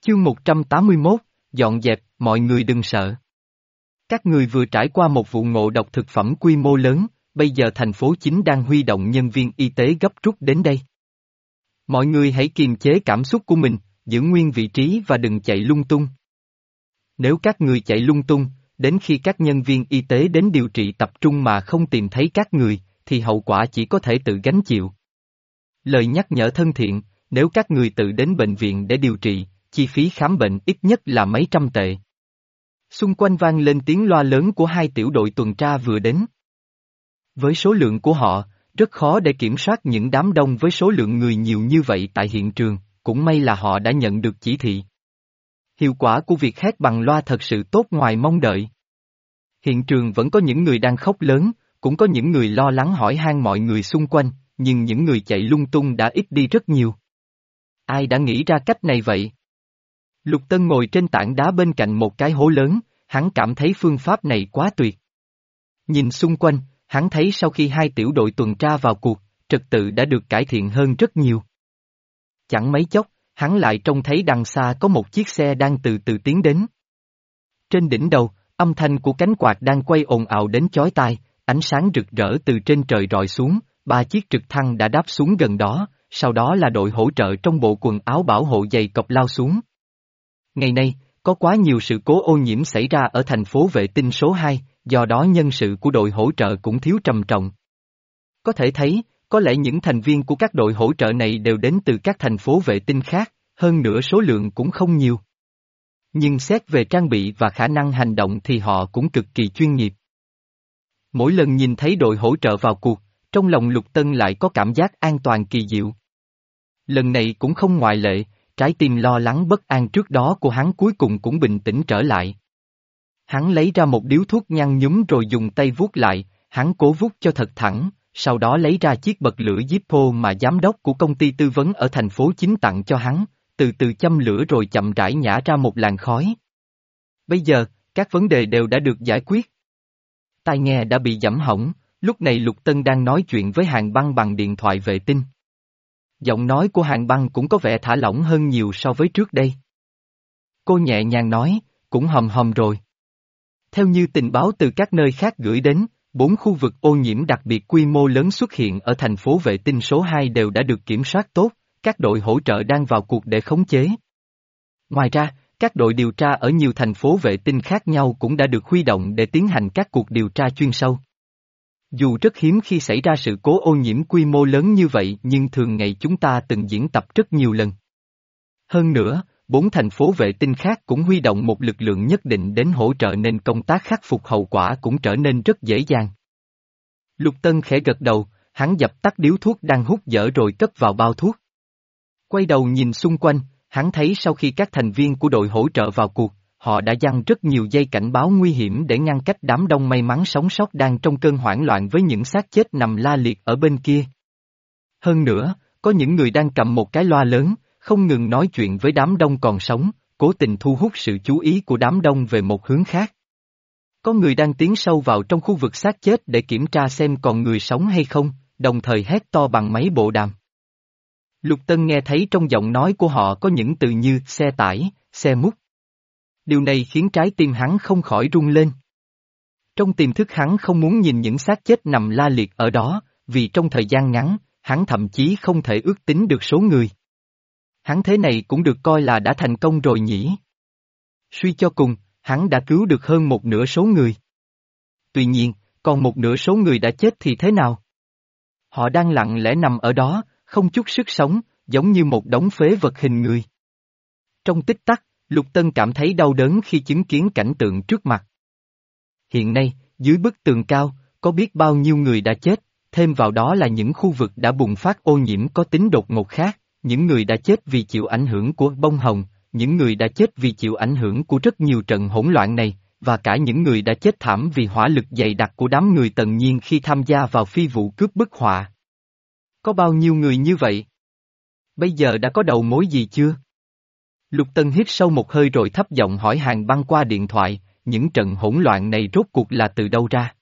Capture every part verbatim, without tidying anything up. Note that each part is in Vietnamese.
Chương một trăm tám mươi mốt, dọn dẹp, mọi người đừng sợ. Các người vừa trải qua một vụ ngộ độc thực phẩm quy mô lớn, bây giờ thành phố chính đang huy động nhân viên y tế gấp rút đến đây. Mọi người hãy kiềm chế cảm xúc của mình, giữ nguyên vị trí và đừng chạy lung tung. Nếu các người chạy lung tung, đến khi các nhân viên y tế đến điều trị tập trung mà không tìm thấy các người, thì hậu quả chỉ có thể tự gánh chịu. Lời nhắc nhở thân thiện, nếu các người tự đến bệnh viện để điều trị, chi phí khám bệnh ít nhất là mấy trăm tệ. Xung quanh vang lên tiếng loa lớn của hai tiểu đội tuần tra vừa đến. Với số lượng của họ, rất khó để kiểm soát những đám đông với số lượng người nhiều như vậy tại hiện trường, cũng may là họ đã nhận được chỉ thị. Hiệu quả của việc hét bằng loa thật sự tốt ngoài mong đợi. Hiện trường vẫn có những người đang khóc lớn, cũng có những người lo lắng hỏi han mọi người xung quanh, nhưng những người chạy lung tung đã ít đi rất nhiều. Ai đã nghĩ ra cách này vậy? Lục Tân ngồi trên tảng đá bên cạnh một cái hố lớn, hắn cảm thấy phương pháp này quá tuyệt. Nhìn xung quanh, hắn thấy sau khi hai tiểu đội tuần tra vào cuộc, trật tự đã được cải thiện hơn rất nhiều. Chẳng mấy chốc, hắn lại trông thấy đằng xa có một chiếc xe đang từ từ tiến đến. Trên đỉnh đầu, âm thanh của cánh quạt đang quay ồn ào đến chói tai, ánh sáng rực rỡ từ trên trời rọi xuống, ba chiếc trực thăng đã đáp xuống gần đó, sau đó là đội hỗ trợ trong bộ quần áo bảo hộ dày cộp lao xuống. Ngày nay, có quá nhiều sự cố ô nhiễm xảy ra ở thành phố vệ tinh số hai, do đó nhân sự của đội hỗ trợ cũng thiếu trầm trọng. Có thể thấy, có lẽ những thành viên của các đội hỗ trợ này đều đến từ các thành phố vệ tinh khác, hơn nữa số lượng cũng không nhiều. Nhưng xét về trang bị và khả năng hành động thì họ cũng cực kỳ chuyên nghiệp. Mỗi lần nhìn thấy đội hỗ trợ vào cuộc, trong lòng Lục Tân lại có cảm giác an toàn kỳ diệu. Lần này cũng không ngoại lệ, trái tim lo lắng bất an trước đó của hắn cuối cùng cũng bình tĩnh trở lại. Hắn lấy ra một điếu thuốc nhăn nhúm rồi dùng tay vuốt lại, hắn cố vuốt cho thật thẳng, sau đó lấy ra chiếc bật lửa Zippo mà giám đốc của công ty tư vấn ở thành phố chính tặng cho hắn, từ từ châm lửa rồi chậm rãi nhả ra một làn khói. Bây giờ, các vấn đề đều đã được giải quyết. Tai nghe đã bị giẫm hỏng, lúc này Lục Tân đang nói chuyện với Hàn Băng bằng điện thoại vệ tinh. Giọng nói của Hàn Băng cũng có vẻ thả lỏng hơn nhiều so với trước đây. Cô nhẹ nhàng nói, cũng hòm hòm rồi. Theo như tình báo từ các nơi khác gửi đến, bốn khu vực ô nhiễm đặc biệt quy mô lớn xuất hiện ở thành phố vệ tinh số hai đều đã được kiểm soát tốt, các đội hỗ trợ đang vào cuộc để khống chế. Ngoài ra, các đội điều tra ở nhiều thành phố vệ tinh khác nhau cũng đã được huy động để tiến hành các cuộc điều tra chuyên sâu. Dù rất hiếm khi xảy ra sự cố ô nhiễm quy mô lớn như vậy nhưng thường ngày chúng ta từng diễn tập rất nhiều lần. Hơn nữa, bốn thành phố vệ tinh khác cũng huy động một lực lượng nhất định đến hỗ trợ nên công tác khắc phục hậu quả cũng trở nên rất dễ dàng. Lục Tân khẽ gật đầu, hắn dập tắt điếu thuốc đang hút dở rồi cất vào bao thuốc. Quay đầu nhìn xung quanh, hắn thấy sau khi các thành viên của đội hỗ trợ vào cuộc, họ đã giăng rất nhiều dây cảnh báo nguy hiểm để ngăn cách đám đông may mắn sống sót đang trong cơn hoảng loạn với những xác chết nằm la liệt ở bên kia. Hơn nữa, có những người đang cầm một cái loa lớn, không ngừng nói chuyện với đám đông còn sống, cố tình thu hút sự chú ý của đám đông về một hướng khác. Có người đang tiến sâu vào trong khu vực xác chết để kiểm tra xem còn người sống hay không, đồng thời hét to bằng máy bộ đàm. Lục Tân nghe thấy trong giọng nói của họ có những từ như xe tải, xe múc. Điều này khiến trái tim hắn không khỏi rung lên. Trong tiềm thức hắn không muốn nhìn những xác chết nằm la liệt ở đó, vì trong thời gian ngắn, hắn thậm chí không thể ước tính được số người. Hắn thế này cũng được coi là đã thành công rồi nhỉ. Suy cho cùng, hắn đã cứu được hơn một nửa số người. Tuy nhiên, còn một nửa số người đã chết thì thế nào? Họ đang lặng lẽ nằm ở đó, không chút sức sống, giống như một đống phế vật hình người. Trong tích tắc, Lục Tân cảm thấy đau đớn khi chứng kiến cảnh tượng trước mặt. Hiện nay, dưới bức tường cao, có biết bao nhiêu người đã chết, thêm vào đó là những khu vực đã bùng phát ô nhiễm có tính đột ngột khác, những người đã chết vì chịu ảnh hưởng của bông hồng, những người đã chết vì chịu ảnh hưởng của rất nhiều trận hỗn loạn này, và cả những người đã chết thảm vì hỏa lực dày đặc của đám người Tần Nhiên khi tham gia vào phi vụ cướp bức họa. Có bao nhiêu người như vậy? Bây giờ đã có đầu mối gì chưa? Lục Tân hít sâu một hơi rồi thấp giọng hỏi Hàn Băng qua điện thoại, những trận hỗn loạn này rốt cuộc là từ đâu ra?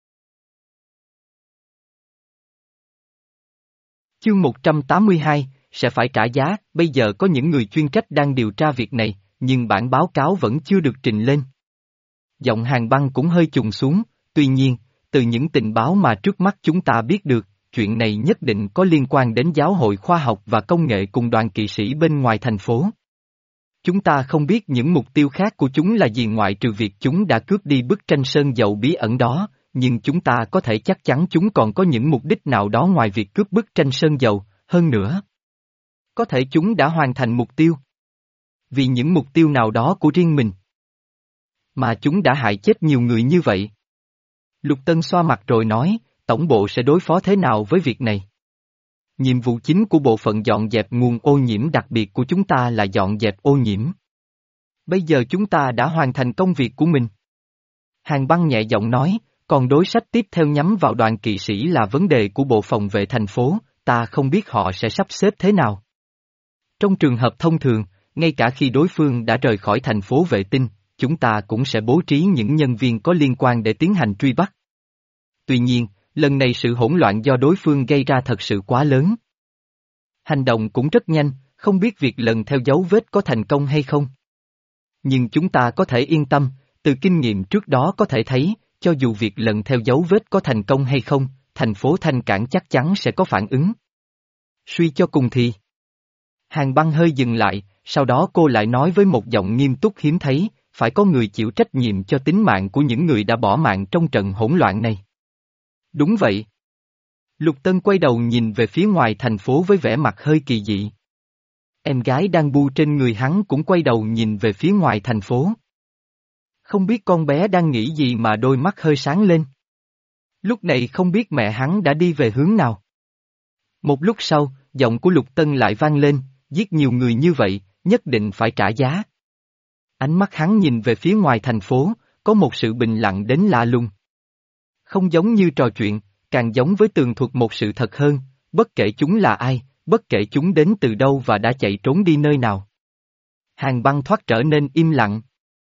Chương một trăm tám mươi hai, sẽ phải trả giá, bây giờ có những người chuyên trách đang điều tra việc này, nhưng bản báo cáo vẫn chưa được trình lên. Giọng Hàn Băng cũng hơi trùng xuống, tuy nhiên, từ những tình báo mà trước mắt chúng ta biết được, chuyện này nhất định có liên quan đến giáo hội khoa học và công nghệ cùng đoàn kỵ sĩ bên ngoài thành phố. Chúng ta không biết những mục tiêu khác của chúng là gì ngoại trừ việc chúng đã cướp đi bức tranh sơn dầu bí ẩn đó, nhưng chúng ta có thể chắc chắn chúng còn có những mục đích nào đó ngoài việc cướp bức tranh sơn dầu, hơn nữa. Có thể chúng đã hoàn thành mục tiêu. Vì những mục tiêu nào đó của riêng mình. Mà chúng đã hại chết nhiều người như vậy. Lục Tân xoa mặt rồi nói, tổng bộ sẽ đối phó thế nào với việc này? Nhiệm vụ chính của bộ phận dọn dẹp nguồn ô nhiễm đặc biệt của chúng ta là dọn dẹp ô nhiễm. Bây giờ chúng ta đã hoàn thành công việc của mình. Hàn Băng nhẹ giọng nói, còn đối sách tiếp theo nhắm vào đoàn kỵ sĩ là vấn đề của bộ phòng vệ thành phố, ta không biết họ sẽ sắp xếp thế nào. Trong trường hợp thông thường, ngay cả khi đối phương đã rời khỏi thành phố vệ tinh, chúng ta cũng sẽ bố trí những nhân viên có liên quan để tiến hành truy bắt. Tuy nhiên, lần này sự hỗn loạn do đối phương gây ra thật sự quá lớn. Hành động cũng rất nhanh, không biết việc lần theo dấu vết có thành công hay không. Nhưng chúng ta có thể yên tâm, từ kinh nghiệm trước đó có thể thấy, cho dù việc lần theo dấu vết có thành công hay không, thành phố Thanh Cảng chắc chắn sẽ có phản ứng. Suy cho cùng thì... Hàn Băng hơi dừng lại, sau đó cô lại nói với một giọng nghiêm túc hiếm thấy, phải có người chịu trách nhiệm cho tính mạng của những người đã bỏ mạng trong trận hỗn loạn này. Đúng vậy. Lục Tân quay đầu nhìn về phía ngoài thành phố với vẻ mặt hơi kỳ dị. Em gái đang bu trên người hắn cũng quay đầu nhìn về phía ngoài thành phố. Không biết con bé đang nghĩ gì mà đôi mắt hơi sáng lên. Lúc này không biết mẹ hắn đã đi về hướng nào. Một lúc sau, giọng của Lục Tân lại vang lên, giết nhiều người như vậy, nhất định phải trả giá. Ánh mắt hắn nhìn về phía ngoài thành phố, có một sự bình lặng đến lạ lùng. Không giống như trò chuyện, càng giống với tường thuật một sự thật hơn, bất kể chúng là ai, bất kể chúng đến từ đâu và đã chạy trốn đi nơi nào. Hàn Băng thoát trở nên im lặng.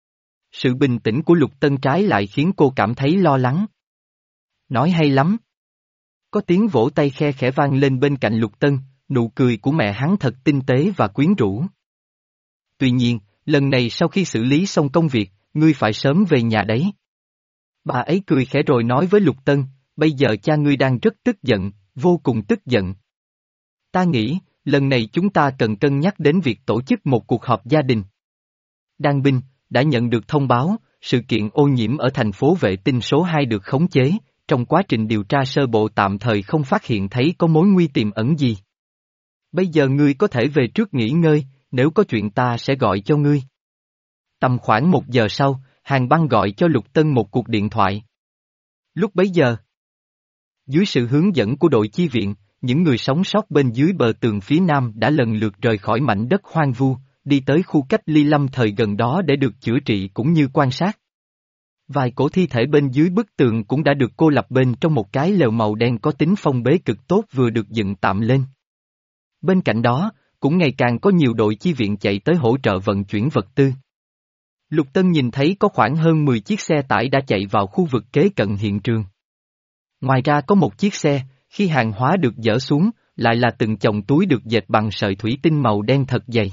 Sự bình tĩnh của Lục Tân trái lại khiến cô cảm thấy lo lắng. Nói hay lắm. Có tiếng vỗ tay khe khẽ vang lên bên cạnh Lục Tân, nụ cười của mẹ hắn thật tinh tế và quyến rũ. Tuy nhiên, lần này sau khi xử lý xong công việc, ngươi phải sớm về nhà đấy. Bà ấy cười khẽ rồi nói với Lục Tân, bây giờ cha ngươi đang rất tức giận, vô cùng tức giận. Ta nghĩ, lần này chúng ta cần cân nhắc đến việc tổ chức một cuộc họp gia đình. Đan binh, đã nhận được thông báo, sự kiện ô nhiễm ở thành phố vệ tinh số hai được khống chế, trong quá trình điều tra sơ bộ tạm thời không phát hiện thấy có mối nguy tiềm ẩn gì. Bây giờ ngươi có thể về trước nghỉ ngơi, nếu có chuyện ta sẽ gọi cho ngươi. Tầm khoảng một giờ sau, Hàn Băng gọi cho Lục Tân một cuộc điện thoại. Lúc bấy giờ, dưới sự hướng dẫn của đội chi viện, những người sống sót bên dưới bờ tường phía nam đã lần lượt rời khỏi mảnh đất hoang vu, đi tới khu cách ly lâm thời gần đó để được chữa trị cũng như quan sát. Vài cổ thi thể bên dưới bức tường cũng đã được cô lập bên trong một cái lều màu đen có tính phong bế cực tốt vừa được dựng tạm lên. Bên cạnh đó, cũng ngày càng có nhiều đội chi viện chạy tới hỗ trợ vận chuyển vật tư. Lục Tân nhìn thấy có khoảng hơn mười chiếc xe tải đã chạy vào khu vực kế cận hiện trường. Ngoài ra có một chiếc xe, khi hàng hóa được dỡ xuống, lại là từng chồng túi được dệt bằng sợi thủy tinh màu đen thật dày.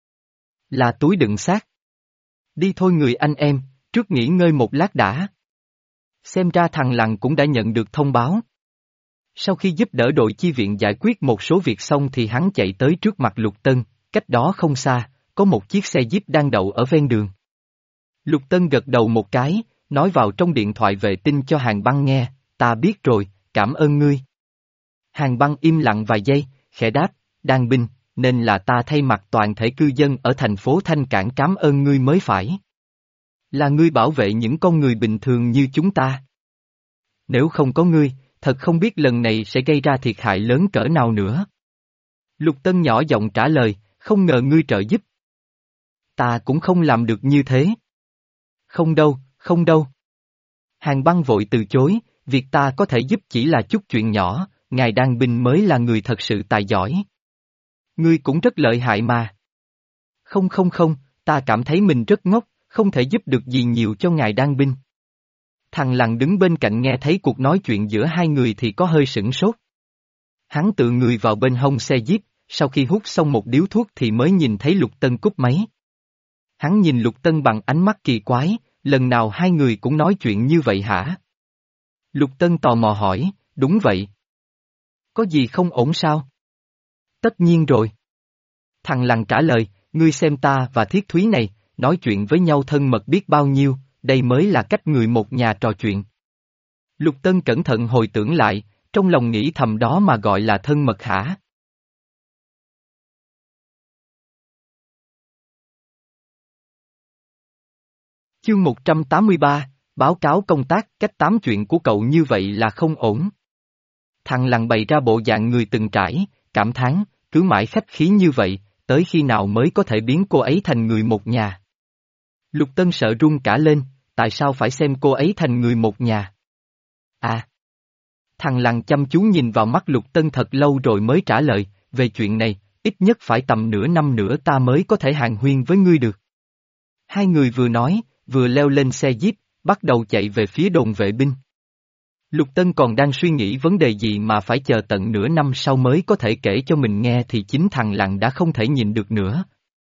Là túi đựng xác. Đi thôi người anh em, trước nghỉ ngơi một lát đã. Xem ra thằng Lằn cũng đã nhận được thông báo. Sau khi giúp đỡ đội chi viện giải quyết một số việc xong thì hắn chạy tới trước mặt Lục Tân, cách đó không xa, có một chiếc xe Jeep đang đậu ở ven đường. Lục Tân gật đầu một cái, nói vào trong điện thoại vệ tinh cho Hàn Băng nghe, ta biết rồi, cảm ơn ngươi. Hàn Băng im lặng vài giây, khẽ đáp, Đan binh, nên là ta thay mặt toàn thể cư dân ở thành phố Thanh Cảng cảm ơn ngươi mới phải. Là ngươi bảo vệ những con người bình thường như chúng ta. Nếu không có ngươi, thật không biết lần này sẽ gây ra thiệt hại lớn cỡ nào nữa. Lục Tân nhỏ giọng trả lời, không ngờ ngươi trợ giúp. Ta cũng không làm được như thế. Không đâu, không đâu. Hàn Băng vội từ chối, việc ta có thể giúp chỉ là chút chuyện nhỏ, ngài Đan binh mới là người thật sự tài giỏi. Ngươi cũng rất lợi hại mà. Không không không, ta cảm thấy mình rất ngốc, không thể giúp được gì nhiều cho ngài Đan binh. Thằng Lằn đứng bên cạnh nghe thấy cuộc nói chuyện giữa hai người thì có hơi sửng sốt. Hắn tự người vào bên hông xe Jeep, sau khi hút xong một điếu thuốc thì mới nhìn thấy Lục Tân cúp máy. Hắn nhìn Lục Tân bằng ánh mắt kỳ quái, lần nào hai người cũng nói chuyện như vậy hả? Lục Tân tò mò hỏi, đúng vậy. Có gì không ổn sao? Tất nhiên rồi. Thằng Lằn trả lời, ngươi xem ta và Thiết Thúy này, nói chuyện với nhau thân mật biết bao nhiêu, đây mới là cách người một nhà trò chuyện. Lục Tân cẩn thận hồi tưởng lại, trong lòng nghĩ thầm đó mà gọi là thân mật hả? Chương một trăm tám mươi ba, báo cáo công tác, cách tám chuyện của cậu như vậy là không ổn. Thằng Lằn bày ra bộ dạng người từng trải, cảm thán, cứ mãi khách khí như vậy, tới khi nào mới có thể biến cô ấy thành người một nhà. Lục Tân sợ run cả lên, tại sao phải xem cô ấy thành người một nhà? À! Thằng Lằn chăm chú nhìn vào mắt Lục Tân thật lâu rồi mới trả lời, về chuyện này, ít nhất phải tầm nửa năm nữa ta mới có thể hàn huyên với ngươi được. Hai người vừa nói, vừa leo lên xe jeep, bắt đầu chạy về phía đồn vệ binh. Lục Tân còn đang suy nghĩ vấn đề gì mà phải chờ tận nửa năm sau mới có thể kể cho mình nghe thì chính thằng Lằn đã không thể nhìn được nữa.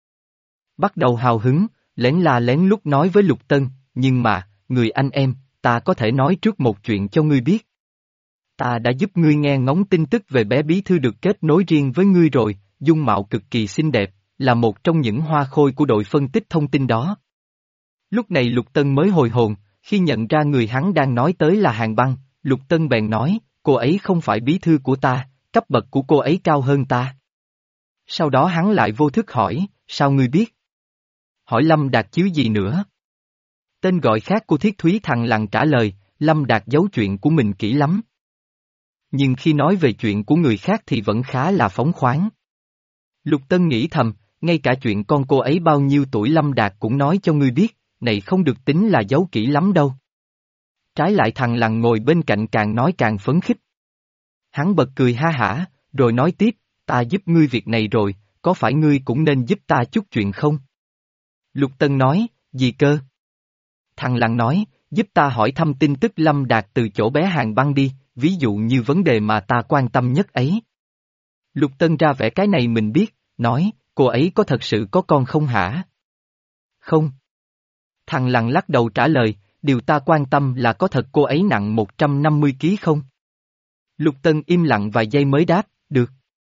Bắt đầu hào hứng, lén la lén lút nói với Lục Tân, nhưng mà, người anh em, ta có thể nói trước một chuyện cho ngươi biết. Ta đã giúp ngươi nghe ngóng tin tức về bé bí thư được kết nối riêng với ngươi rồi, dung mạo cực kỳ xinh đẹp, là một trong những hoa khôi của đội phân tích thông tin đó. Lúc này Lục Tân mới hồi hồn, khi nhận ra người hắn đang nói tới là Hàn Băng, Lục Tân bèn nói, cô ấy không phải bí thư của ta, cấp bậc của cô ấy cao hơn ta. Sau đó hắn lại vô thức hỏi, sao ngươi biết? Hỏi Lâm Đạt chứ gì nữa? Tên gọi khác của Thiết Thúy thằng Lằn trả lời, Lâm Đạt giấu chuyện của mình kỹ lắm. Nhưng khi nói về chuyện của người khác thì vẫn khá là phóng khoáng. Lục Tân nghĩ thầm, ngay cả chuyện con cô ấy bao nhiêu tuổi Lâm Đạt cũng nói cho ngươi biết, này không được tính là giấu kỹ lắm đâu. Trái lại thằng Lằn ngồi bên cạnh càng nói càng phấn khích. Hắn bật cười ha hả, rồi nói tiếp, ta giúp ngươi việc này rồi, có phải ngươi cũng nên giúp ta chút chuyện không? Lục Tân nói, gì cơ? Thằng Lằn nói, giúp ta hỏi thăm tin tức Lâm Đạt từ chỗ bé Hàn Băng đi, ví dụ như vấn đề mà ta quan tâm nhất ấy. Lục Tân ra vẻ cái này mình biết, nói, cô ấy có thật sự có con không hả? Không. Thằng Lằn lắc đầu trả lời, điều ta quan tâm là có thật cô ấy nặng một trăm năm mươi ki lô gam không? Lục Tân im lặng vài giây mới đáp, được.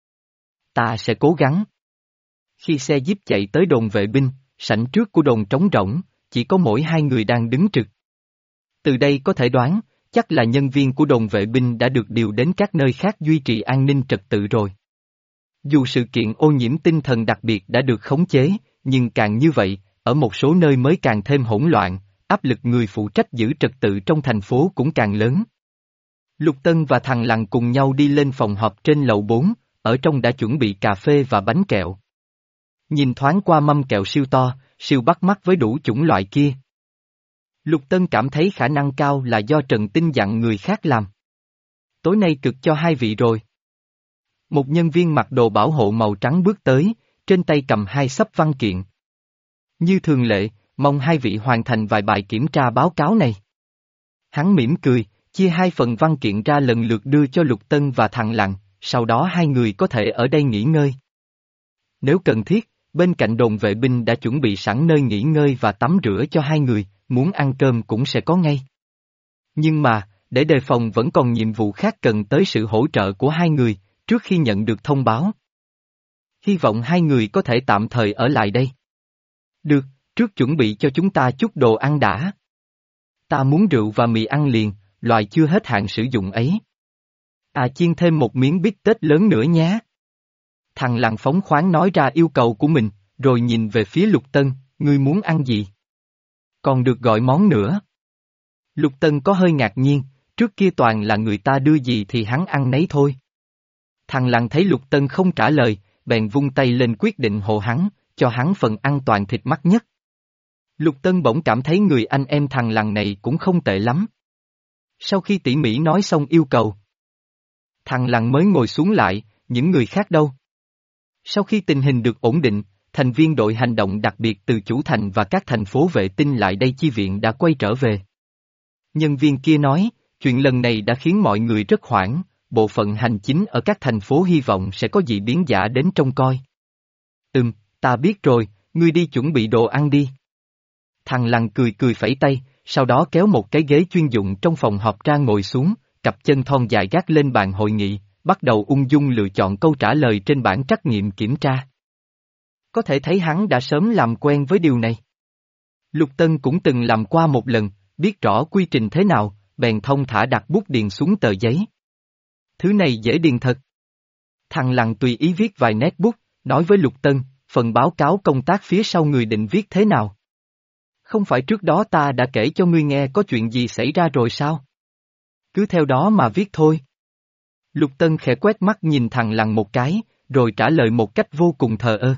Ta sẽ cố gắng. Khi xe jeep chạy tới đồn vệ binh, sảnh trước của đồn trống rỗng, chỉ có mỗi hai người đang đứng trực. Từ đây có thể đoán, chắc là nhân viên của đồn vệ binh đã được điều đến các nơi khác duy trì an ninh trật tự rồi. Dù sự kiện ô nhiễm tinh thần đặc biệt đã được khống chế, nhưng càng như vậy, ở một số nơi mới càng thêm hỗn loạn, áp lực người phụ trách giữ trật tự trong thành phố cũng càng lớn. Lục Tân và thằng Lằn cùng nhau đi lên phòng họp trên lầu bốn, ở trong đã chuẩn bị cà phê và bánh kẹo. Nhìn thoáng qua mâm kẹo siêu to, siêu bắt mắt với đủ chủng loại kia. Lục Tân cảm thấy khả năng cao là do Trần Tinh dặn người khác làm. Tối nay cực cho hai vị rồi. Một nhân viên mặc đồ bảo hộ màu trắng bước tới, trên tay cầm hai xấp văn kiện. Như thường lệ, mong hai vị hoàn thành vài bài kiểm tra báo cáo này. Hắn mỉm cười, chia hai phần văn kiện ra lần lượt đưa cho Lục Tân và thằng Lằn, sau đó hai người có thể ở đây nghỉ ngơi. Nếu cần thiết, bên cạnh đồn vệ binh đã chuẩn bị sẵn nơi nghỉ ngơi và tắm rửa cho hai người, muốn ăn cơm cũng sẽ có ngay. Nhưng mà, để đề phòng vẫn còn nhiệm vụ khác cần tới sự hỗ trợ của hai người, trước khi nhận được thông báo. Hy vọng hai người có thể tạm thời ở lại đây. Được, trước chuẩn bị cho chúng ta chút đồ ăn đã. Ta muốn rượu và mì ăn liền, loại chưa hết hạn sử dụng ấy. À chiên thêm một miếng bít tết lớn nữa nhé. Thằng Lằn phóng khoáng nói ra yêu cầu của mình, rồi nhìn về phía Lục Tân, ngươi muốn ăn gì? Còn được gọi món nữa. Lục Tân có hơi ngạc nhiên, trước kia toàn là người ta đưa gì thì hắn ăn nấy thôi. Thằng Lằn thấy Lục Tân không trả lời, bèn vung tay lên quyết định hộ hắn, cho hắn phần ăn toàn thịt mắt nhất. Lục Tân bỗng cảm thấy người anh em thằng Lằn này cũng không tệ lắm. Sau khi tỉ mỉ nói xong yêu cầu, thằng Lằn mới ngồi xuống lại, những người khác đâu? Sau khi tình hình được ổn định, thành viên đội hành động đặc biệt từ chủ thành và các thành phố vệ tinh lại đây chi viện đã quay trở về. Nhân viên kia nói, chuyện lần này đã khiến mọi người rất hoảng, bộ phận hành chính ở các thành phố hy vọng sẽ có dị biến giả đến trông coi. Ừm, ta biết rồi, ngươi đi chuẩn bị đồ ăn đi. Thằng Lằn cười cười phẩy tay, sau đó kéo một cái ghế chuyên dụng trong phòng họp ra ngồi xuống, cặp chân thon dài gác lên bàn hội nghị, bắt đầu ung dung lựa chọn câu trả lời trên bảng trắc nghiệm kiểm tra. Có thể thấy hắn đã sớm làm quen với điều này. Lục Tân cũng từng làm qua một lần, biết rõ quy trình thế nào, bèn thông thả đặt bút điền xuống tờ giấy. Thứ này dễ điền thật. Thằng Lằn tùy ý viết vài nét bút, nói với Lục Tân, phần báo cáo công tác phía sau người định viết thế nào? Không phải trước đó ta đã kể cho ngươi nghe có chuyện gì xảy ra rồi sao? Cứ theo đó mà viết thôi. Lục Tân khẽ quét mắt nhìn thằng Lằn một cái, rồi trả lời một cách vô cùng thờ ơ.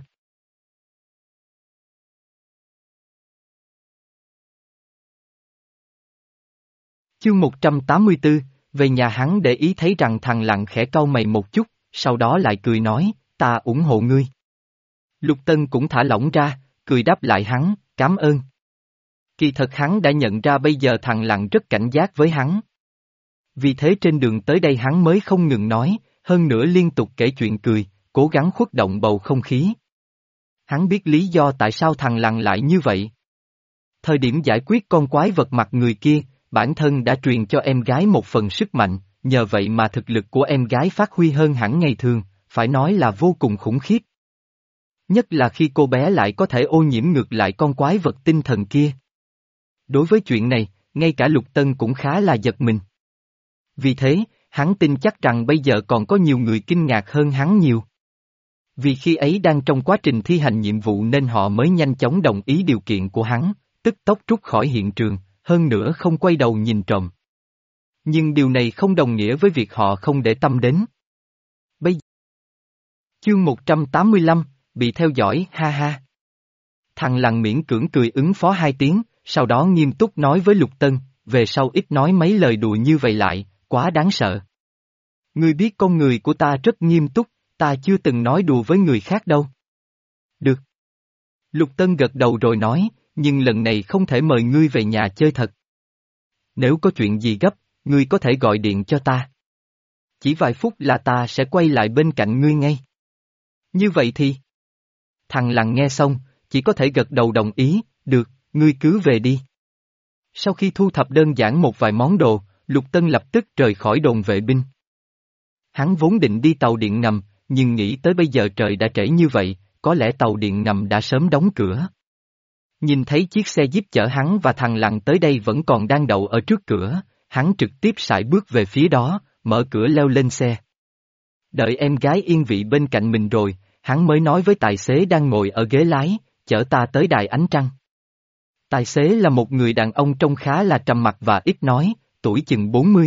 Chương một trăm tám mươi tư, về nhà hắn để ý thấy rằng thằng Lằn khẽ cau mày một chút, sau đó lại cười nói, ta ủng hộ ngươi. Lục Tân cũng thả lỏng ra, cười đáp lại hắn, cảm ơn. Kỳ thật hắn đã nhận ra bây giờ thằng Lằn rất cảnh giác với hắn. Vì thế trên đường tới đây hắn mới không ngừng nói, hơn nữa liên tục kể chuyện cười, cố gắng khuất động bầu không khí. Hắn biết lý do tại sao thằng Lằn lại như vậy. Thời điểm giải quyết con quái vật mặt người kia, bản thân đã truyền cho em gái một phần sức mạnh, nhờ vậy mà thực lực của em gái phát huy hơn hẳn ngày thường, phải nói là vô cùng khủng khiếp. Nhất là khi cô bé lại có thể ô nhiễm ngược lại con quái vật tinh thần kia. Đối với chuyện này, ngay cả Lục Tân cũng khá là giật mình. Vì thế, hắn tin chắc rằng bây giờ còn có nhiều người kinh ngạc hơn hắn nhiều. Vì khi ấy đang trong quá trình thi hành nhiệm vụ nên họ mới nhanh chóng đồng ý điều kiện của hắn, tức tốc rút khỏi hiện trường, hơn nữa không quay đầu nhìn trộm. Nhưng điều này không đồng nghĩa với việc họ không để tâm đến. Bây Chương một trăm tám mươi lăm, bị theo dõi, ha ha. Thằng Lằn miễn cưỡng cười ứng phó hai tiếng, sau đó nghiêm túc nói với Lục Tân, về sau ít nói mấy lời đùa như vậy lại, quá đáng sợ. Ngươi biết con người của ta rất nghiêm túc, ta chưa từng nói đùa với người khác đâu. Được. Lục Tân gật đầu rồi nói, nhưng lần này không thể mời ngươi về nhà chơi thật. Nếu có chuyện gì gấp, ngươi có thể gọi điện cho ta. Chỉ vài phút là ta sẽ quay lại bên cạnh ngươi ngay. Như vậy thì... Thằng Lằn nghe xong, chỉ có thể gật đầu đồng ý, được, ngươi cứ về đi. Sau khi thu thập đơn giản một vài món đồ, Lục Tân lập tức rời khỏi đồn vệ binh. Hắn vốn định đi tàu điện ngầm, nhưng nghĩ tới bây giờ trời đã trễ như vậy, có lẽ tàu điện ngầm đã sớm đóng cửa. Nhìn thấy chiếc xe jeep chở hắn và thằng Lằn tới đây vẫn còn đang đậu ở trước cửa, hắn trực tiếp sải bước về phía đó, mở cửa leo lên xe. Đợi em gái yên vị bên cạnh mình rồi, hắn mới nói với tài xế đang ngồi ở ghế lái, chở ta tới đài ánh trăng. Tài xế là một người đàn ông trông khá là trầm mặc và ít nói, tuổi chừng bốn mươi.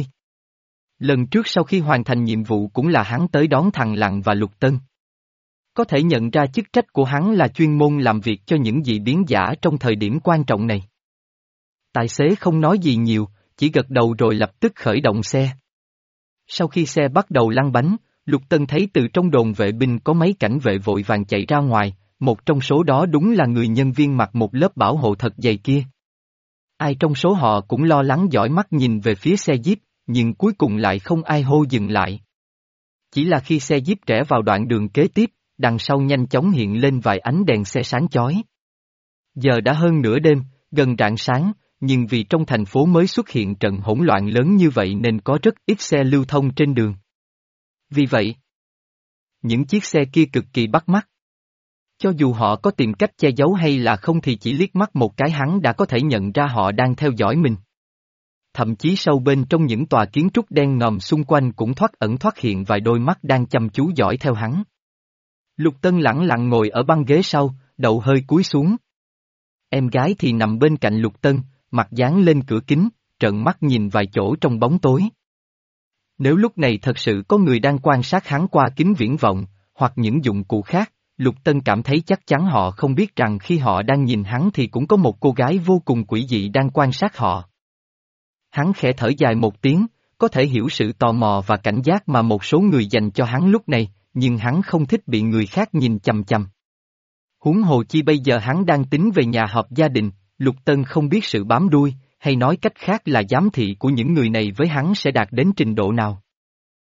Lần trước sau khi hoàn thành nhiệm vụ cũng là hắn tới đón thằng Lằn và Lục Tân. Có thể nhận ra chức trách của hắn là chuyên môn làm việc cho những dị biến giả trong thời điểm quan trọng này. Tài xế không nói gì nhiều, chỉ gật đầu rồi lập tức khởi động xe. Sau khi xe bắt đầu lăn bánh, Lục Tân thấy từ trong đồn vệ binh có mấy cảnh vệ vội vàng chạy ra ngoài, một trong số đó đúng là người nhân viên mặc một lớp bảo hộ thật dày kia. Ai trong số họ cũng lo lắng dõi mắt nhìn về phía xe jeep, nhưng cuối cùng lại không ai hô dừng lại. Chỉ là khi xe jeep rẽ vào đoạn đường kế tiếp, đằng sau nhanh chóng hiện lên vài ánh đèn xe sáng chói. Giờ đã hơn nửa đêm, gần rạng sáng, nhưng vì trong thành phố mới xuất hiện trận hỗn loạn lớn như vậy nên có rất ít xe lưu thông trên đường. Vì vậy, những chiếc xe kia cực kỳ bắt mắt. Cho dù họ có tìm cách che giấu hay là không thì chỉ liếc mắt một cái hắn đã có thể nhận ra họ đang theo dõi mình. Thậm chí sâu bên trong những tòa kiến trúc đen ngòm xung quanh cũng thoát ẩn thoát hiện vài đôi mắt đang chăm chú dõi theo hắn. Lục Tân lẳng lặng ngồi ở băng ghế sau, đầu hơi cúi xuống. Em gái thì nằm bên cạnh Lục Tân, mặt dán lên cửa kính, trợn mắt nhìn vài chỗ trong bóng tối. Nếu lúc này thật sự có người đang quan sát hắn qua kính viễn vọng, hoặc những dụng cụ khác, Lục Tân cảm thấy chắc chắn họ không biết rằng khi họ đang nhìn hắn thì cũng có một cô gái vô cùng quỷ dị đang quan sát họ. Hắn khẽ thở dài một tiếng, có thể hiểu sự tò mò và cảnh giác mà một số người dành cho hắn lúc này, nhưng hắn không thích bị người khác nhìn chằm chằm. Huống hồ chi bây giờ hắn đang tính về nhà họp gia đình, Lục Tân không biết sự bám đuôi, hay nói cách khác là giám thị của những người này với hắn sẽ đạt đến trình độ nào.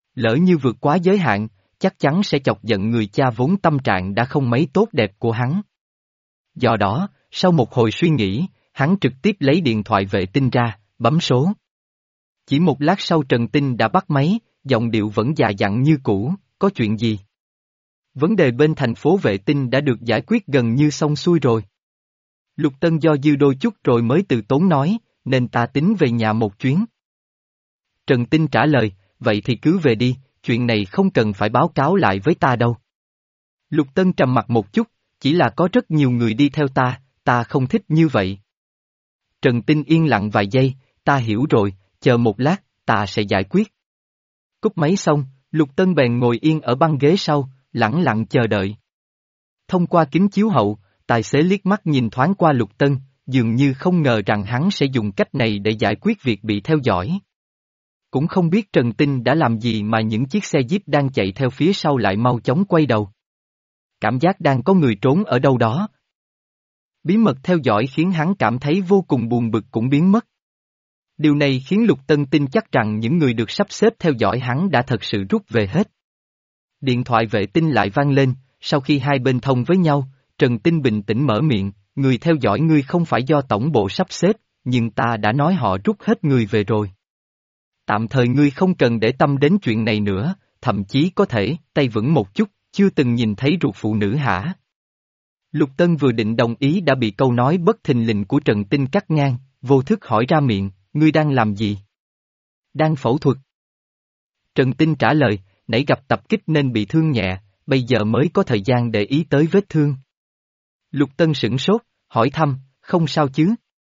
Lỡ như vượt quá giới hạn, chắc chắn sẽ chọc giận người cha vốn tâm trạng đã không mấy tốt đẹp của hắn. Do đó, sau một hồi suy nghĩ, hắn trực tiếp lấy điện thoại vệ tinh ra, bấm số. Chỉ một lát sau Trần Tinh đã bắt máy, giọng điệu vẫn già dặn như cũ, có chuyện gì? Vấn đề bên thành phố vệ tinh đã được giải quyết gần như xong xuôi rồi. Lục Tân do dư đôi chút rồi mới từ tốn nói, nên ta tính về nhà một chuyến. Trần Tinh trả lời, vậy thì cứ về đi, chuyện này không cần phải báo cáo lại với ta đâu. Lục Tân trầm mặt một chút, chỉ là có rất nhiều người đi theo ta, ta không thích như vậy. Trần Tinh yên lặng vài giây, ta hiểu rồi, chờ một lát, ta sẽ giải quyết. Cúp máy xong, Lục Tân bèn ngồi yên ở băng ghế sau, lẳng lặng chờ đợi. Thông qua kính chiếu hậu, tài xế liếc mắt nhìn thoáng qua Lục Tân, dường như không ngờ rằng hắn sẽ dùng cách này để giải quyết việc bị theo dõi. Cũng không biết Trần Tinh đã làm gì mà những chiếc xe Jeep đang chạy theo phía sau lại mau chóng quay đầu. Cảm giác đang có người trốn ở đâu đó. Bí mật theo dõi khiến hắn cảm thấy vô cùng buồn bực cũng biến mất. Điều này khiến Lục Tân tin chắc rằng những người được sắp xếp theo dõi hắn đã thật sự rút về hết. Điện thoại vệ tinh lại vang lên, sau khi hai bên thông với nhau, Trần Tinh bình tĩnh mở miệng, người theo dõi ngươi không phải do tổng bộ sắp xếp, nhưng ta đã nói họ rút hết người về rồi. Tạm thời ngươi không cần để tâm đến chuyện này nữa, thậm chí có thể, tay vững một chút, chưa từng nhìn thấy ruột phụ nữ hả? Lục Tân vừa định đồng ý đã bị câu nói bất thình lình của Trần Tinh cắt ngang, vô thức hỏi ra miệng, ngươi đang làm gì? Đang phẫu thuật. Trần Tinh trả lời, nãy gặp tập kích nên bị thương nhẹ, bây giờ mới có thời gian để ý tới vết thương. Lục Tân sửng sốt, hỏi thăm, không sao chứ?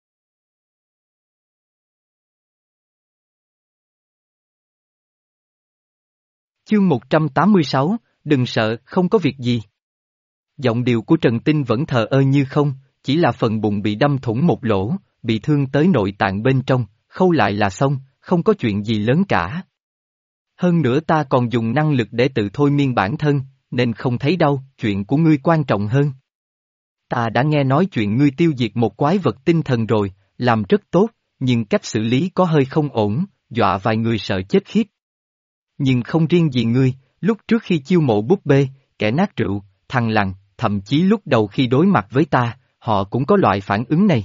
Chương một trăm tám mươi sáu, đừng sợ, không có việc gì. Giọng điệu của Trần Tinh vẫn thờ ơ như không, chỉ là phần bụng bị đâm thủng một lỗ, bị thương tới nội tạng bên trong, khâu lại là xong, không có chuyện gì lớn cả. Hơn nữa ta còn dùng năng lực để tự thôi miên bản thân, nên không thấy đau, chuyện của ngươi quan trọng hơn. Ta đã nghe nói chuyện ngươi tiêu diệt một quái vật tinh thần rồi, làm rất tốt, nhưng cách xử lý có hơi không ổn, dọa vài người sợ chết khiếp. Nhưng không riêng gì ngươi, lúc trước khi chiêu mộ búp bê, kẻ nát rượu, thằng lằn, thậm chí lúc đầu khi đối mặt với ta, họ cũng có loại phản ứng này.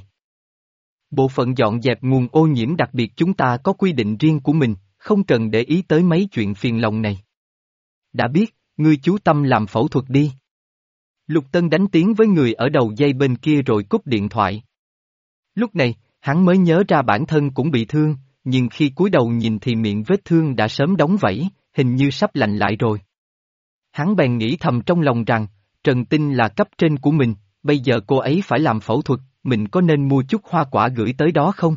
Bộ phận dọn dẹp nguồn ô nhiễm đặc biệt chúng ta có quy định riêng của mình, không cần để ý tới mấy chuyện phiền lòng này. Đã biết, ngươi chú tâm làm phẫu thuật đi. Lục Tân đánh tiếng với người ở đầu dây bên kia rồi cúp điện thoại. Lúc này, hắn mới nhớ ra bản thân cũng bị thương, nhưng khi cúi đầu nhìn thì miệng vết thương đã sớm đóng vảy, hình như sắp lành lại rồi. Hắn bèn nghĩ thầm trong lòng rằng, Trần Tinh là cấp trên của mình, bây giờ cô ấy phải làm phẫu thuật, mình có nên mua chút hoa quả gửi tới đó không?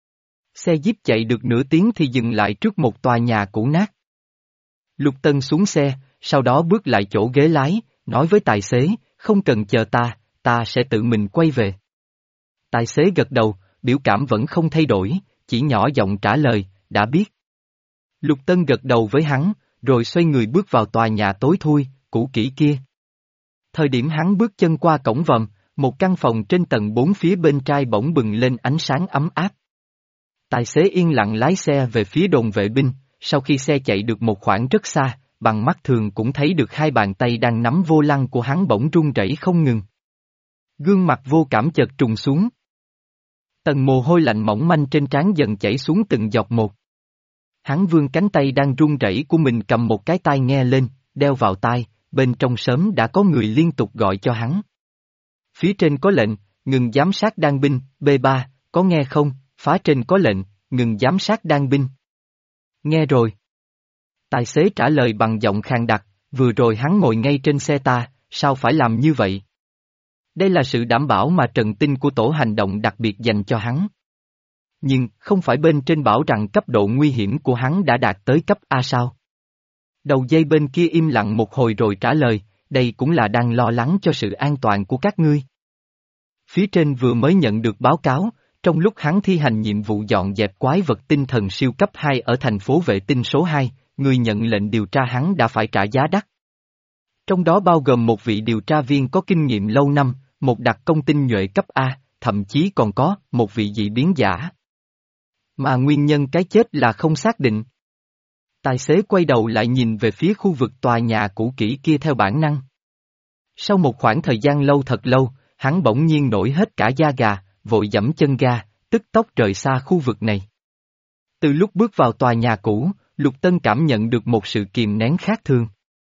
Xe Jeep chạy được nửa tiếng thì dừng lại trước một tòa nhà cũ nát. Lục Tân xuống xe, sau đó bước lại chỗ ghế lái, nói với tài xế, không cần chờ ta, ta sẽ tự mình quay về. Tài xế gật đầu, biểu cảm vẫn không thay đổi, chỉ nhỏ giọng trả lời, đã biết. Lục Tân gật đầu với hắn, rồi xoay người bước vào tòa nhà tối thui, cũ kỹ kia. Thời điểm hắn bước chân qua cổng vòm, một căn phòng trên tầng bốn phía bên trai bỗng bừng lên ánh sáng ấm áp. Tài xế yên lặng lái xe về phía đồn vệ binh, sau khi xe chạy được một khoảng rất xa, bằng mắt thường cũng thấy được hai bàn tay đang nắm vô lăng của hắn bỗng run rẩy không ngừng. Gương mặt vô cảm chợt trùng xuống. Tầng mồ hôi lạnh mỏng manh trên trán dần chảy xuống từng giọt một. Hắn vươn cánh tay đang run rẩy của mình cầm một cái tai nghe lên, đeo vào tai, bên trong sớm đã có người liên tục gọi cho hắn. Phía trên có lệnh, ngừng giám sát đang binh, B ba, có nghe không, phá trên có lệnh, ngừng giám sát đang binh. Nghe rồi. Tài xế trả lời bằng giọng khàn đặc, vừa rồi hắn ngồi ngay trên xe ta, sao phải làm như vậy? Đây là sự đảm bảo mà Trần Tinh của tổ hành động đặc biệt dành cho hắn. Nhưng, không phải bên trên bảo rằng cấp độ nguy hiểm của hắn đã đạt tới cấp A sao? Đầu dây bên kia im lặng một hồi rồi trả lời, đây cũng là đang lo lắng cho sự an toàn của các ngươi. Phía trên vừa mới nhận được báo cáo, trong lúc hắn thi hành nhiệm vụ dọn dẹp quái vật tinh thần siêu cấp hai ở thành phố vệ tinh số hai, người nhận lệnh điều tra hắn đã phải trả giá đắt. Trong đó bao gồm một vị điều tra viên có kinh nghiệm lâu năm, một đặc công tinh nhuệ cấp A, thậm chí còn có một vị dị biến giả. Mà nguyên nhân cái chết là không xác định. Tài xế quay đầu lại nhìn về phía khu vực tòa nhà cũ kỹ kia theo bản năng. Sau một khoảng thời gian lâu thật lâu, hắn bỗng nhiên nổi hết cả da gà, vội giẫm chân ga, tức tốc rời xa khu vực này. Từ lúc bước vào tòa nhà cũ, Lục Tân cảm nhận được một sự kìm nén khác thường.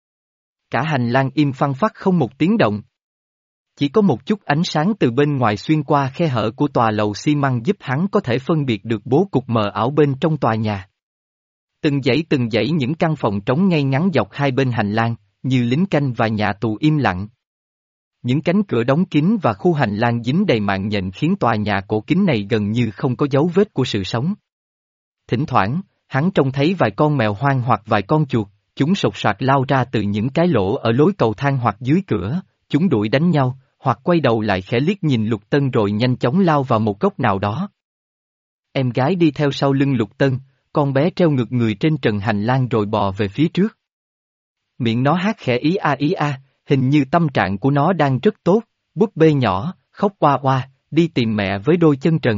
Cả hành lang im phăng phắc không một tiếng động. Chỉ có một chút ánh sáng từ bên ngoài xuyên qua khe hở của tòa lầu xi măng giúp hắn có thể phân biệt được bố cục mờ ảo bên trong tòa nhà. Từng dãy từng dãy những căn phòng trống ngay ngắn dọc hai bên hành lang, như lính canh và nhà tù im lặng. Những cánh cửa đóng kín và khu hành lang dính đầy mạng nhện khiến tòa nhà cổ kính này gần như không có dấu vết của sự sống. Thỉnh thoảng, hắn trông thấy vài con mèo hoang hoặc vài con chuột, chúng sột soạt lao ra từ những cái lỗ ở lối cầu thang hoặc dưới cửa, chúng đuổi đánh nhau, hoặc quay đầu lại khẽ liếc nhìn Lục Tân rồi nhanh chóng lao vào một góc nào đó. Em gái đi theo sau lưng Lục Tân, con bé treo ngược người trên trần hành lang rồi bò về phía trước. Miệng nó hát khẽ ý a ý a, hình như tâm trạng của nó đang rất tốt, búp bê nhỏ, khóc oa oa, đi tìm mẹ với đôi chân trần.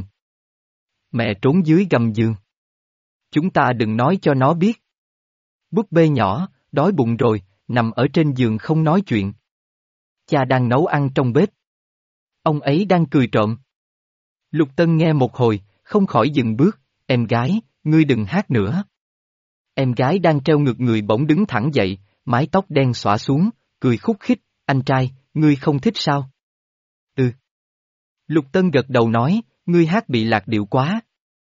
Mẹ trốn dưới gầm giường. Chúng ta đừng nói cho nó biết. Búp bê nhỏ, đói bụng rồi, nằm ở trên giường không nói chuyện. Cha đang nấu ăn trong bếp. Ông ấy đang cười trộm. Lục Tân nghe một hồi, không khỏi dừng bước, em gái, ngươi đừng hát nữa. Em gái đang treo ngược người bỗng đứng thẳng dậy, mái tóc đen xõa xuống, cười khúc khích, anh trai, ngươi không thích sao? Ừ. Lục Tân gật đầu nói, ngươi hát bị lạc điệu quá.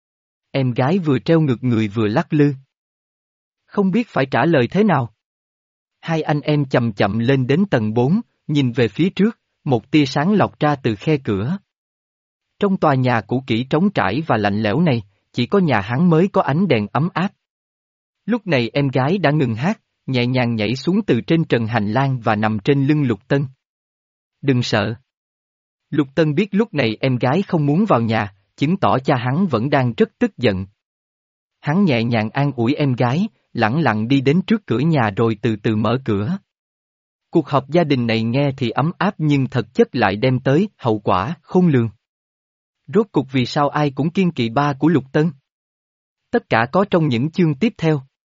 Em gái vừa treo ngược người vừa lắc lư. Không biết phải trả lời thế nào. Hai anh em chậm chậm lên đến tầng bốn, nhìn về phía trước, một tia sáng lọt ra từ khe cửa. Trong tòa nhà cũ kỹ trống trải và lạnh lẽo này, chỉ có nhà hắn mới có ánh đèn ấm áp. Lúc này em gái đã ngừng hát, nhẹ nhàng nhảy xuống từ trên trần hành lang và nằm trên lưng Lục Tân. Đừng sợ. Lục Tân biết lúc này em gái không muốn vào nhà, chứng tỏ cha hắn vẫn đang rất tức giận. Hắn nhẹ nhàng an ủi em gái, lẳng lặng đi đến trước cửa nhà rồi từ từ mở cửa. Cuộc họp gia đình này nghe thì ấm áp nhưng thực chất lại đem tới hậu quả khôn lường. Rốt cuộc vì sao ai cũng kiêng kỵ ba của Lục Tân? Tất cả có trong những chương tiếp theo.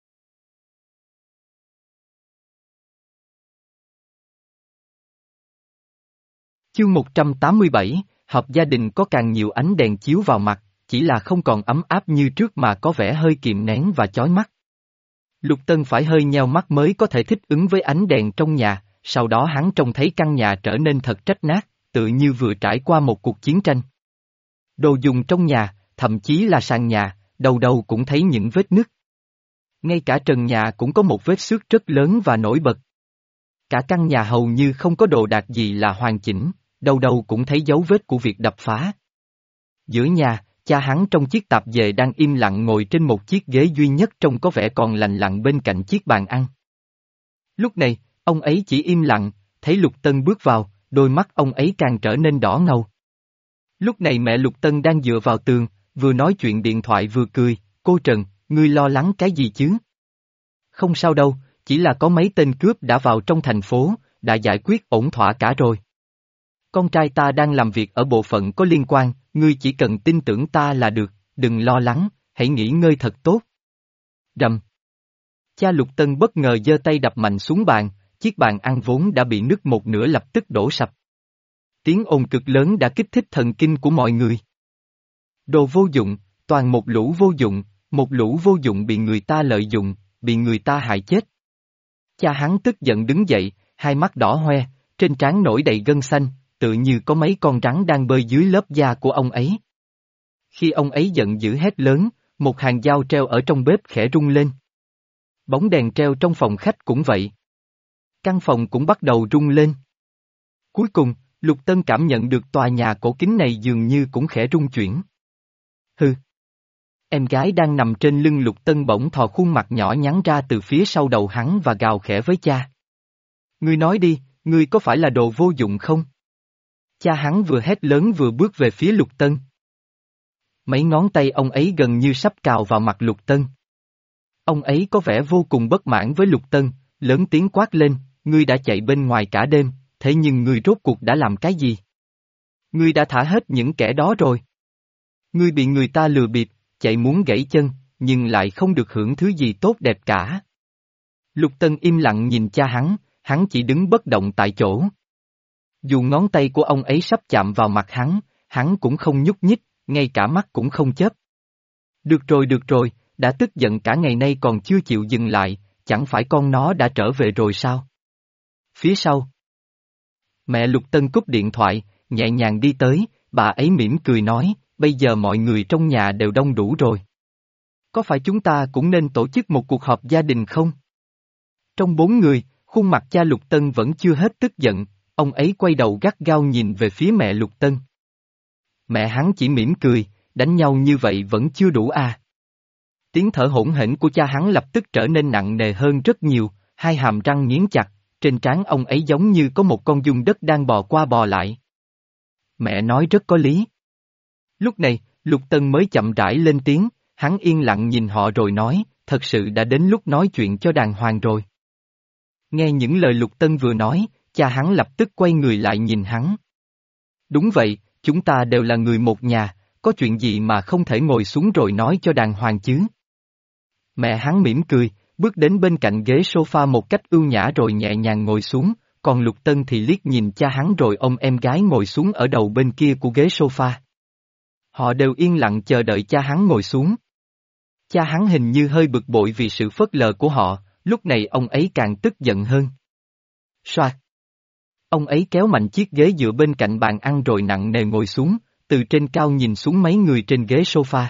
Chương một trăm tám mươi bảy, họp gia đình có càng nhiều ánh đèn chiếu vào mặt, chỉ là không còn ấm áp như trước mà có vẻ hơi kiềm nén và chói mắt. Lục Tân phải hơi nheo mắt mới có thể thích ứng với ánh đèn trong nhà, sau đó hắn trông thấy căn nhà trở nên thật rách nát, tự như vừa trải qua một cuộc chiến tranh. Đồ dùng trong nhà, thậm chí là sàn nhà, đầu đầu cũng thấy những vết nứt. Ngay cả trần nhà cũng có một vết xước rất lớn và nổi bật. Cả căn nhà hầu như không có đồ đạc gì là hoàn chỉnh, đầu đầu cũng thấy dấu vết của việc đập phá. Giữa nhà, cha hắn trong chiếc tạp dề đang im lặng ngồi trên một chiếc ghế duy nhất trông có vẻ còn lành lặn bên cạnh chiếc bàn ăn. Lúc này, ông ấy chỉ im lặng, thấy Lục Tân bước vào, đôi mắt ông ấy càng trở nên đỏ ngầu. Lúc này mẹ Lục Tân đang dựa vào tường, vừa nói chuyện điện thoại vừa cười, cô Trần, ngươi lo lắng cái gì chứ? Không sao đâu, chỉ là có mấy tên cướp đã vào trong thành phố, đã giải quyết ổn thỏa cả rồi. Con trai ta đang làm việc ở bộ phận có liên quan, ngươi chỉ cần tin tưởng ta là được, đừng lo lắng, hãy nghỉ ngơi thật tốt. Rầm. Cha Lục Tân bất ngờ giơ tay đập mạnh xuống bàn, chiếc bàn ăn vốn đã bị nứt một nửa lập tức đổ sập. Tiếng ồn cực lớn đã kích thích thần kinh của mọi người. Đồ vô dụng, toàn một lũ vô dụng, một lũ vô dụng bị người ta lợi dụng, bị người ta hại chết. Cha hắn tức giận đứng dậy, hai mắt đỏ hoe, trên trán nổi đầy gân xanh, tự như có mấy con rắn đang bơi dưới lớp da của ông ấy. Khi ông ấy giận dữ hét lớn, một hàng dao treo ở trong bếp khẽ rung lên. Bóng đèn treo trong phòng khách cũng vậy. Căn phòng cũng bắt đầu rung lên. Cuối cùng, Lục Tân cảm nhận được tòa nhà cổ kính này dường như cũng khẽ rung chuyển. Hừ. Em gái đang nằm trên lưng Lục Tân bỗng thò khuôn mặt nhỏ nhắn ra từ phía sau đầu hắn và gào khẽ với cha. Ngươi nói đi, ngươi có phải là đồ vô dụng không? Cha hắn vừa hét lớn vừa bước về phía Lục Tân. Mấy ngón tay ông ấy gần như sắp cào vào mặt Lục Tân. Ông ấy có vẻ vô cùng bất mãn với Lục Tân, lớn tiếng quát lên, ngươi đã chạy bên ngoài cả đêm, thế nhưng ngươi rốt cuộc đã làm cái gì? Ngươi đã thả hết những kẻ đó rồi. Ngươi bị người ta lừa bịp, chạy muốn gãy chân, nhưng lại không được hưởng thứ gì tốt đẹp cả. Lục Tân im lặng nhìn cha hắn, hắn chỉ đứng bất động tại chỗ. Dù ngón tay của ông ấy sắp chạm vào mặt hắn, hắn cũng không nhúc nhích, ngay cả mắt cũng không chớp. Được rồi được rồi, đã tức giận cả ngày nay còn chưa chịu dừng lại, chẳng phải con nó đã trở về rồi sao? Phía sau. Mẹ Lục Tân cúp điện thoại, nhẹ nhàng đi tới, bà ấy mỉm cười nói, bây giờ mọi người trong nhà đều đông đủ rồi. Có phải chúng ta cũng nên tổ chức một cuộc họp gia đình không? Trong bốn người, khuôn mặt cha Lục Tân vẫn chưa hết tức giận, ông ấy quay đầu gắt gao nhìn về phía mẹ Lục Tân. Mẹ hắn chỉ mỉm cười, đánh nhau như vậy vẫn chưa đủ à. Tiếng thở hỗn hển của cha hắn lập tức trở nên nặng nề hơn rất nhiều, hai hàm răng nghiến chặt, trên trán ông ấy giống như có một con giun đất đang bò qua bò lại. Mẹ nói rất có lý. Lúc này, Lục Tân mới chậm rãi lên tiếng, hắn yên lặng nhìn họ rồi nói, thật sự đã đến lúc nói chuyện cho đàng hoàng rồi. Nghe những lời Lục Tân vừa nói, cha hắn lập tức quay người lại nhìn hắn. Đúng vậy, chúng ta đều là người một nhà, có chuyện gì mà không thể ngồi xuống rồi nói cho đàng hoàng chứ? Mẹ hắn mỉm cười, bước đến bên cạnh ghế sofa một cách ưu nhã rồi nhẹ nhàng ngồi xuống, còn Lục Tân thì liếc nhìn cha hắn rồi ôm em gái ngồi xuống ở đầu bên kia của ghế sofa. Họ đều yên lặng chờ đợi cha hắn ngồi xuống. Cha hắn hình như hơi bực bội vì sự phớt lờ của họ, lúc này ông ấy càng tức giận hơn. Soạt! Ông ấy kéo mạnh chiếc ghế dựa bên cạnh bàn ăn rồi nặng nề ngồi xuống, từ trên cao nhìn xuống mấy người trên ghế sofa.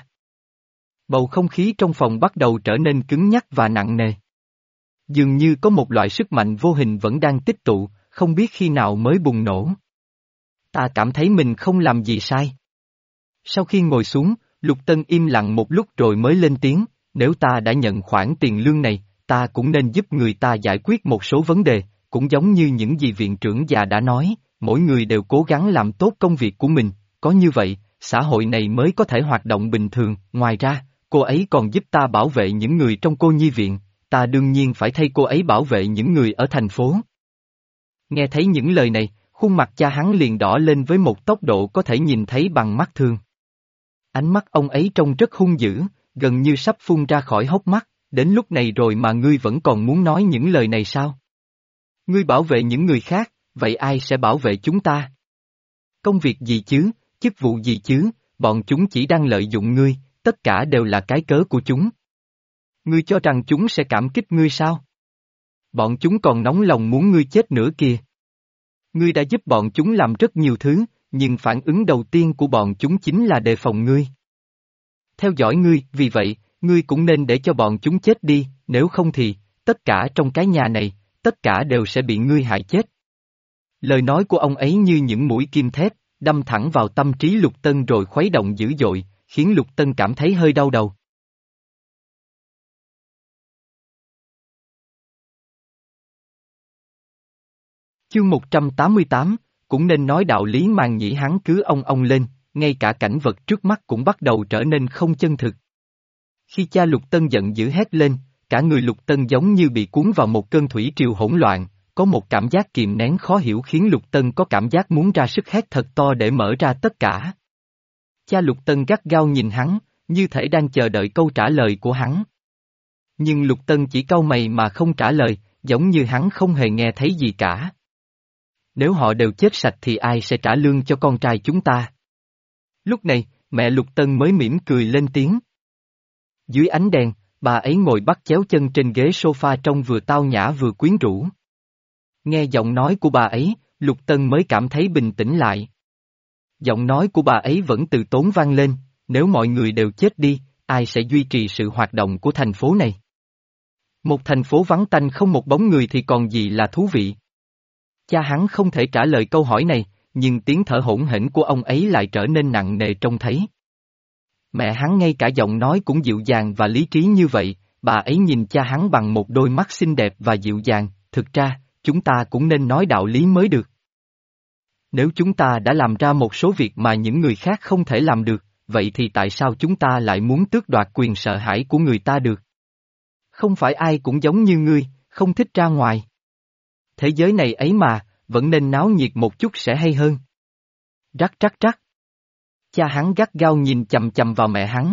Bầu không khí trong phòng bắt đầu trở nên cứng nhắc và nặng nề. Dường như có một loại sức mạnh vô hình vẫn đang tích tụ, không biết khi nào mới bùng nổ. Ta cảm thấy mình không làm gì sai. Sau khi ngồi xuống, Lục Tân im lặng một lúc rồi mới lên tiếng, nếu ta đã nhận khoản tiền lương này, ta cũng nên giúp người ta giải quyết một số vấn đề, cũng giống như những gì viện trưởng già đã nói, mỗi người đều cố gắng làm tốt công việc của mình, có như vậy, xã hội này mới có thể hoạt động bình thường, ngoài ra, cô ấy còn giúp ta bảo vệ những người trong cô nhi viện, ta đương nhiên phải thay cô ấy bảo vệ những người ở thành phố. Nghe thấy những lời này, khuôn mặt cha hắn liền đỏ lên với một tốc độ có thể nhìn thấy bằng mắt thường. Ánh mắt ông ấy trông rất hung dữ, gần như sắp phun ra khỏi hốc mắt, đến lúc này rồi mà ngươi vẫn còn muốn nói những lời này sao? Ngươi bảo vệ những người khác, vậy ai sẽ bảo vệ chúng ta? Công việc gì chứ, chức vụ gì chứ, bọn chúng chỉ đang lợi dụng ngươi, tất cả đều là cái cớ của chúng. Ngươi cho rằng chúng sẽ cảm kích ngươi sao? Bọn chúng còn nóng lòng muốn ngươi chết nữa kìa. Ngươi đã giúp bọn chúng làm rất nhiều thứ, nhưng phản ứng đầu tiên của bọn chúng chính là đề phòng ngươi. Theo dõi ngươi, vì vậy, ngươi cũng nên để cho bọn chúng chết đi, nếu không thì, tất cả trong cái nhà này, tất cả đều sẽ bị ngươi hại chết. Lời nói của ông ấy như những mũi kim thép, đâm thẳng vào tâm trí Lục Tân rồi khuấy động dữ dội, khiến Lục Tân cảm thấy hơi đau đầu. Chương một trăm tám mươi tám, cũng nên nói đạo lý màn nhĩ hắn cứ ong ong lên, ngay cả cảnh vật trước mắt cũng bắt đầu trở nên không chân thực. Khi cha Lục Tân giận dữ hét lên, cả người Lục Tân giống như bị cuốn vào một cơn thủy triều hỗn loạn, có một cảm giác kìm nén khó hiểu khiến Lục Tân có cảm giác muốn ra sức hét thật to để mở ra tất cả. Cha Lục Tân gắt gao nhìn hắn, như thể đang chờ đợi câu trả lời của hắn. Nhưng Lục Tân chỉ cau mày mà không trả lời, giống như hắn không hề nghe thấy gì cả. Nếu họ đều chết sạch thì ai sẽ trả lương cho con trai chúng ta? Lúc này, mẹ Lục Tân mới mỉm cười lên tiếng. Dưới ánh đèn, bà ấy ngồi bắt chéo chân trên ghế sofa trông vừa tao nhã vừa quyến rũ. Nghe giọng nói của bà ấy, Lục Tân mới cảm thấy bình tĩnh lại. Giọng nói của bà ấy vẫn từ tốn vang lên, nếu mọi người đều chết đi, ai sẽ duy trì sự hoạt động của thành phố này? Một thành phố vắng tanh không một bóng người thì còn gì là thú vị? Cha hắn không thể trả lời câu hỏi này, nhưng tiếng thở hổn hển của ông ấy lại trở nên nặng nề trông thấy. Mẹ hắn ngay cả giọng nói cũng dịu dàng và lý trí như vậy, bà ấy nhìn cha hắn bằng một đôi mắt xinh đẹp và dịu dàng, thực ra, chúng ta cũng nên nói đạo lý mới được. Nếu chúng ta đã làm ra một số việc mà những người khác không thể làm được, vậy thì tại sao chúng ta lại muốn tước đoạt quyền sợ hãi của người ta được? Không phải ai cũng giống như ngươi, không thích ra ngoài. Thế giới này ấy mà, vẫn nên náo nhiệt một chút sẽ hay hơn. Rắc rắc rắc. Cha hắn gắt gao nhìn chằm chằm vào mẹ hắn,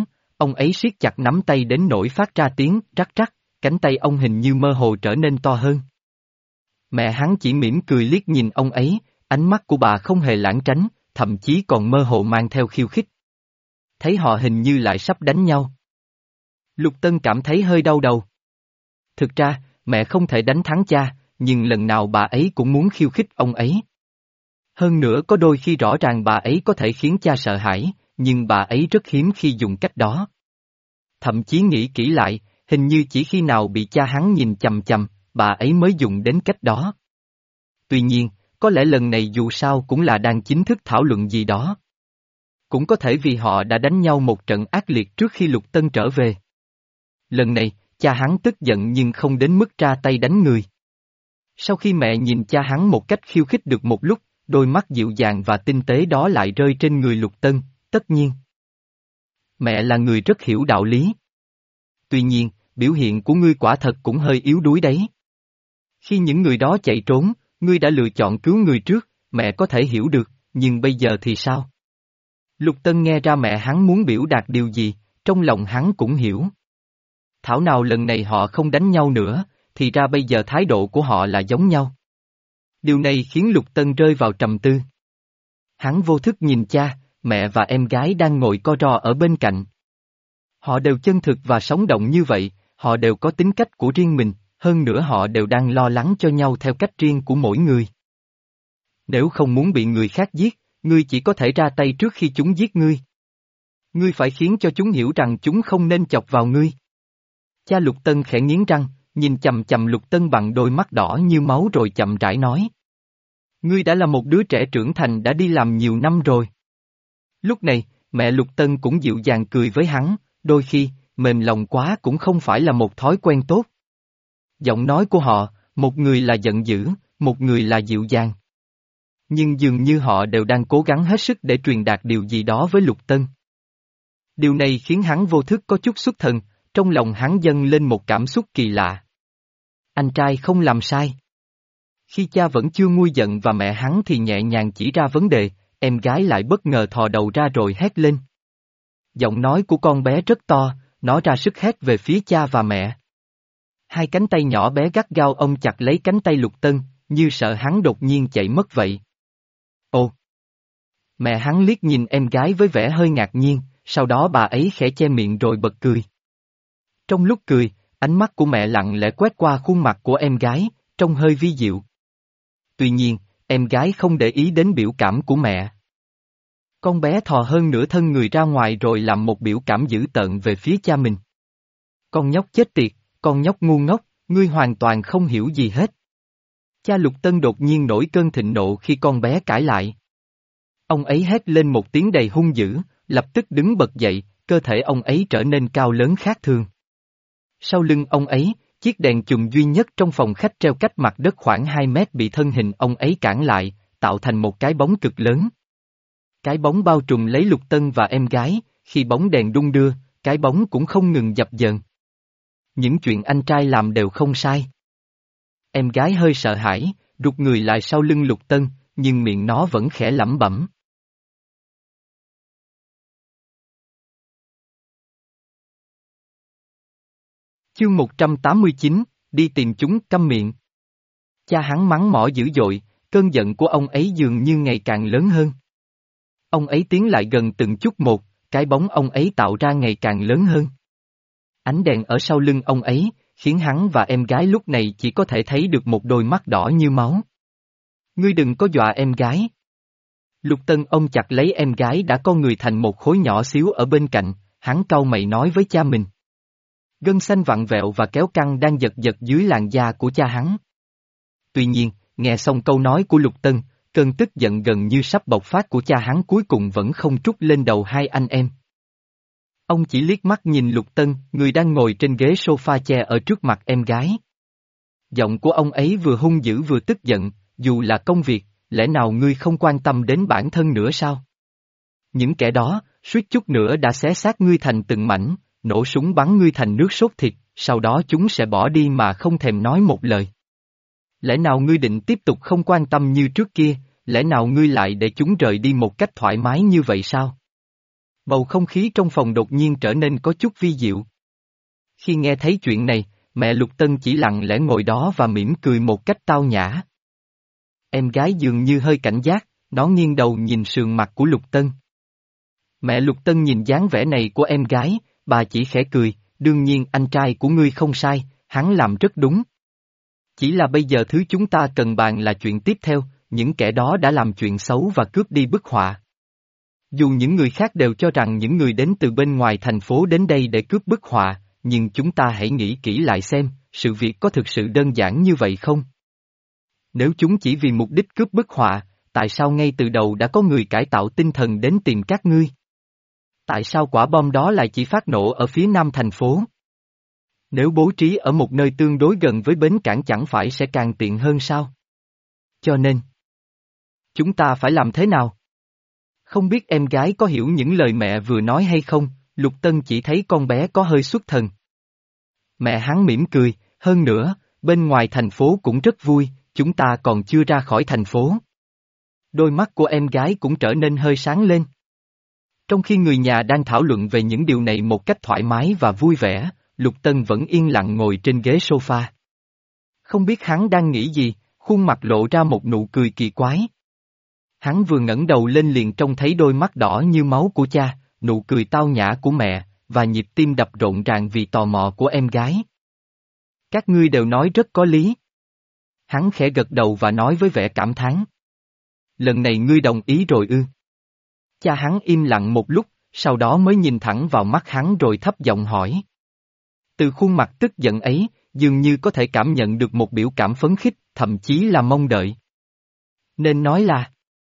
ông ấy siết chặt nắm tay đến nỗi phát ra tiếng rắc rắc, cánh tay ông hình như mơ hồ trở nên to hơn. Mẹ hắn chỉ mỉm cười liếc nhìn ông ấy, ánh mắt của bà không hề lãng tránh, thậm chí còn mơ hồ mang theo khiêu khích. Thấy họ hình như lại sắp đánh nhau. Lục Tân cảm thấy hơi đau đầu. Thực ra, mẹ không thể đánh thắng cha, nhưng lần nào bà ấy cũng muốn khiêu khích ông ấy. Hơn nữa có đôi khi rõ ràng bà ấy có thể khiến cha sợ hãi, nhưng bà ấy rất hiếm khi dùng cách đó. Thậm chí nghĩ kỹ lại, hình như chỉ khi nào bị cha hắn nhìn chằm chằm, bà ấy mới dùng đến cách đó. Tuy nhiên, có lẽ lần này dù sao cũng là đang chính thức thảo luận gì đó. Cũng có thể vì họ đã đánh nhau một trận ác liệt trước khi Lục Tân trở về. Lần này, cha hắn tức giận nhưng không đến mức ra tay đánh người. Sau khi mẹ nhìn cha hắn một cách khiêu khích được một lúc, đôi mắt dịu dàng và tinh tế đó lại rơi trên người Lục Tân, tất nhiên. Mẹ là người rất hiểu đạo lý. Tuy nhiên, biểu hiện của ngươi quả thật cũng hơi yếu đuối đấy. Khi những người đó chạy trốn, ngươi đã lựa chọn cứu người trước, mẹ có thể hiểu được, nhưng bây giờ thì sao? Lục Tân nghe ra mẹ hắn muốn biểu đạt điều gì, trong lòng hắn cũng hiểu. Thảo nào lần này họ không đánh nhau nữa, thì ra bây giờ thái độ của họ là giống nhau. Điều này khiến Lục Tân rơi vào trầm tư. Hắn vô thức nhìn cha, mẹ và em gái đang ngồi co ro ở bên cạnh. Họ đều chân thực và sống động như vậy, họ đều có tính cách của riêng mình, hơn nữa họ đều đang lo lắng cho nhau theo cách riêng của mỗi người. Nếu không muốn bị người khác giết, ngươi chỉ có thể ra tay trước khi chúng giết ngươi. Ngươi phải khiến cho chúng hiểu rằng chúng không nên chọc vào ngươi. Cha Lục Tân khẽ nghiến răng, nhìn chầm chầm Lục Tân bằng đôi mắt đỏ như máu rồi chậm rãi nói. Ngươi đã là một đứa trẻ trưởng thành đã đi làm nhiều năm rồi. Lúc này, mẹ Lục Tân cũng dịu dàng cười với hắn, đôi khi, mềm lòng quá cũng không phải là một thói quen tốt. Giọng nói của họ, một người là giận dữ, một người là dịu dàng. Nhưng dường như họ đều đang cố gắng hết sức để truyền đạt điều gì đó với Lục Tân. Điều này khiến hắn vô thức có chút xuất thần, trong lòng hắn dâng lên một cảm xúc kỳ lạ. Anh trai không làm sai. Khi cha vẫn chưa nguôi giận và mẹ hắn thì nhẹ nhàng chỉ ra vấn đề, em gái lại bất ngờ thò đầu ra rồi hét lên. Giọng nói của con bé rất to, nó ra sức hét về phía cha và mẹ. Hai cánh tay nhỏ bé gắt gao ôm chặt lấy cánh tay Lục Tân, như sợ hắn đột nhiên chạy mất vậy. Ồ! Mẹ hắn liếc nhìn em gái với vẻ hơi ngạc nhiên, sau đó bà ấy khẽ che miệng rồi bật cười. Trong lúc cười, ánh mắt của mẹ lặng lẽ quét qua khuôn mặt của em gái, trông hơi vi diệu. Tuy nhiên, em gái không để ý đến biểu cảm của mẹ. Con bé thò hơn nửa thân người ra ngoài rồi làm một biểu cảm dữ tợn về phía cha mình. Con nhóc chết tiệt, con nhóc ngu ngốc, ngươi hoàn toàn không hiểu gì hết. Cha Lục Tân đột nhiên nổi cơn thịnh nộ khi con bé cãi lại. Ông ấy hét lên một tiếng đầy hung dữ, lập tức đứng bật dậy, cơ thể ông ấy trở nên cao lớn khác thường. Sau lưng ông ấy, chiếc đèn chùm duy nhất trong phòng khách treo cách mặt đất khoảng hai mét bị thân hình ông ấy cản lại, tạo thành một cái bóng cực lớn. Cái bóng bao trùm lấy Lục Tân và em gái, khi bóng đèn đung đưa, cái bóng cũng không ngừng dập dờn. Những chuyện anh trai làm đều không sai. Em gái hơi sợ hãi, rụt người lại sau lưng Lục Tân, nhưng miệng nó vẫn khẽ lẩm bẩm. Chương một trăm tám mươi chín, đi tìm chúng, câm miệng. Cha hắn mắng mỏ dữ dội, cơn giận của ông ấy dường như ngày càng lớn hơn. Ông ấy tiến lại gần từng chút một, cái bóng ông ấy tạo ra ngày càng lớn hơn. Ánh đèn ở sau lưng ông ấy, khiến hắn và em gái lúc này chỉ có thể thấy được một đôi mắt đỏ như máu. Ngươi đừng có dọa em gái. Lục Tân ôm chặt lấy em gái đã co người thành một khối nhỏ xíu ở bên cạnh, hắn cau mày nói với cha mình. Gân xanh vặn vẹo và kéo căng đang giật giật dưới làn da của cha hắn. Tuy nhiên, nghe xong câu nói của Lục Tân, cơn tức giận gần như sắp bộc phát của cha hắn cuối cùng vẫn không trút lên đầu hai anh em. Ông chỉ liếc mắt nhìn Lục Tân, người đang ngồi trên ghế sofa che ở trước mặt em gái. Giọng của ông ấy vừa hung dữ vừa tức giận, dù là công việc, lẽ nào ngươi không quan tâm đến bản thân nữa sao? Những kẻ đó, suýt chút nữa đã xé xác ngươi thành từng mảnh, nổ súng bắn ngươi thành nước sốt thịt, sau đó chúng sẽ bỏ đi mà không thèm nói một lời. Lẽ nào ngươi định tiếp tục không quan tâm như trước kia, lẽ nào ngươi lại để chúng rời đi một cách thoải mái như vậy sao? Bầu không khí trong phòng đột nhiên trở nên có chút vi diệu. Khi nghe thấy chuyện này, mẹ Lục Tân chỉ lặng lẽ ngồi đó và mỉm cười một cách tao nhã. Em gái dường như hơi cảnh giác, nó nghiêng đầu nhìn sườn mặt của Lục Tân. Mẹ Lục Tân nhìn dáng vẻ này của em gái, bà chỉ khẽ cười, đương nhiên anh trai của ngươi không sai, hắn làm rất đúng. Chỉ là bây giờ thứ chúng ta cần bàn là chuyện tiếp theo, những kẻ đó đã làm chuyện xấu và cướp đi bức họa. Dù những người khác đều cho rằng những người đến từ bên ngoài thành phố đến đây để cướp bức họa, nhưng chúng ta hãy nghĩ kỹ lại xem, sự việc có thực sự đơn giản như vậy không? Nếu chúng chỉ vì mục đích cướp bức họa, tại sao ngay từ đầu đã có người cải tạo tinh thần đến tìm các ngươi? Tại sao quả bom đó lại chỉ phát nổ ở phía nam thành phố? Nếu bố trí ở một nơi tương đối gần với bến cảng chẳng phải sẽ càng tiện hơn sao? Cho nên, chúng ta phải làm thế nào? Không biết em gái có hiểu những lời mẹ vừa nói hay không, Lục Tân chỉ thấy con bé có hơi xuất thần. Mẹ hắn mỉm cười, hơn nữa, bên ngoài thành phố cũng rất vui, chúng ta còn chưa ra khỏi thành phố. Đôi mắt của em gái cũng trở nên hơi sáng lên. Trong khi người nhà đang thảo luận về những điều này một cách thoải mái và vui vẻ, Lục Tân vẫn yên lặng ngồi trên ghế sofa. Không biết hắn đang nghĩ gì, khuôn mặt lộ ra một nụ cười kỳ quái. Hắn vừa ngẩng đầu lên liền trông thấy đôi mắt đỏ như máu của cha, nụ cười tao nhã của mẹ, và nhịp tim đập rộn ràng vì tò mò của em gái. Các ngươi đều nói rất có lý. Hắn khẽ gật đầu và nói với vẻ cảm thán. Lần này ngươi đồng ý rồi ư? Cha hắn im lặng một lúc, sau đó mới nhìn thẳng vào mắt hắn rồi thấp giọng hỏi. Từ khuôn mặt tức giận ấy, dường như có thể cảm nhận được một biểu cảm phấn khích, thậm chí là mong đợi. Nên nói là...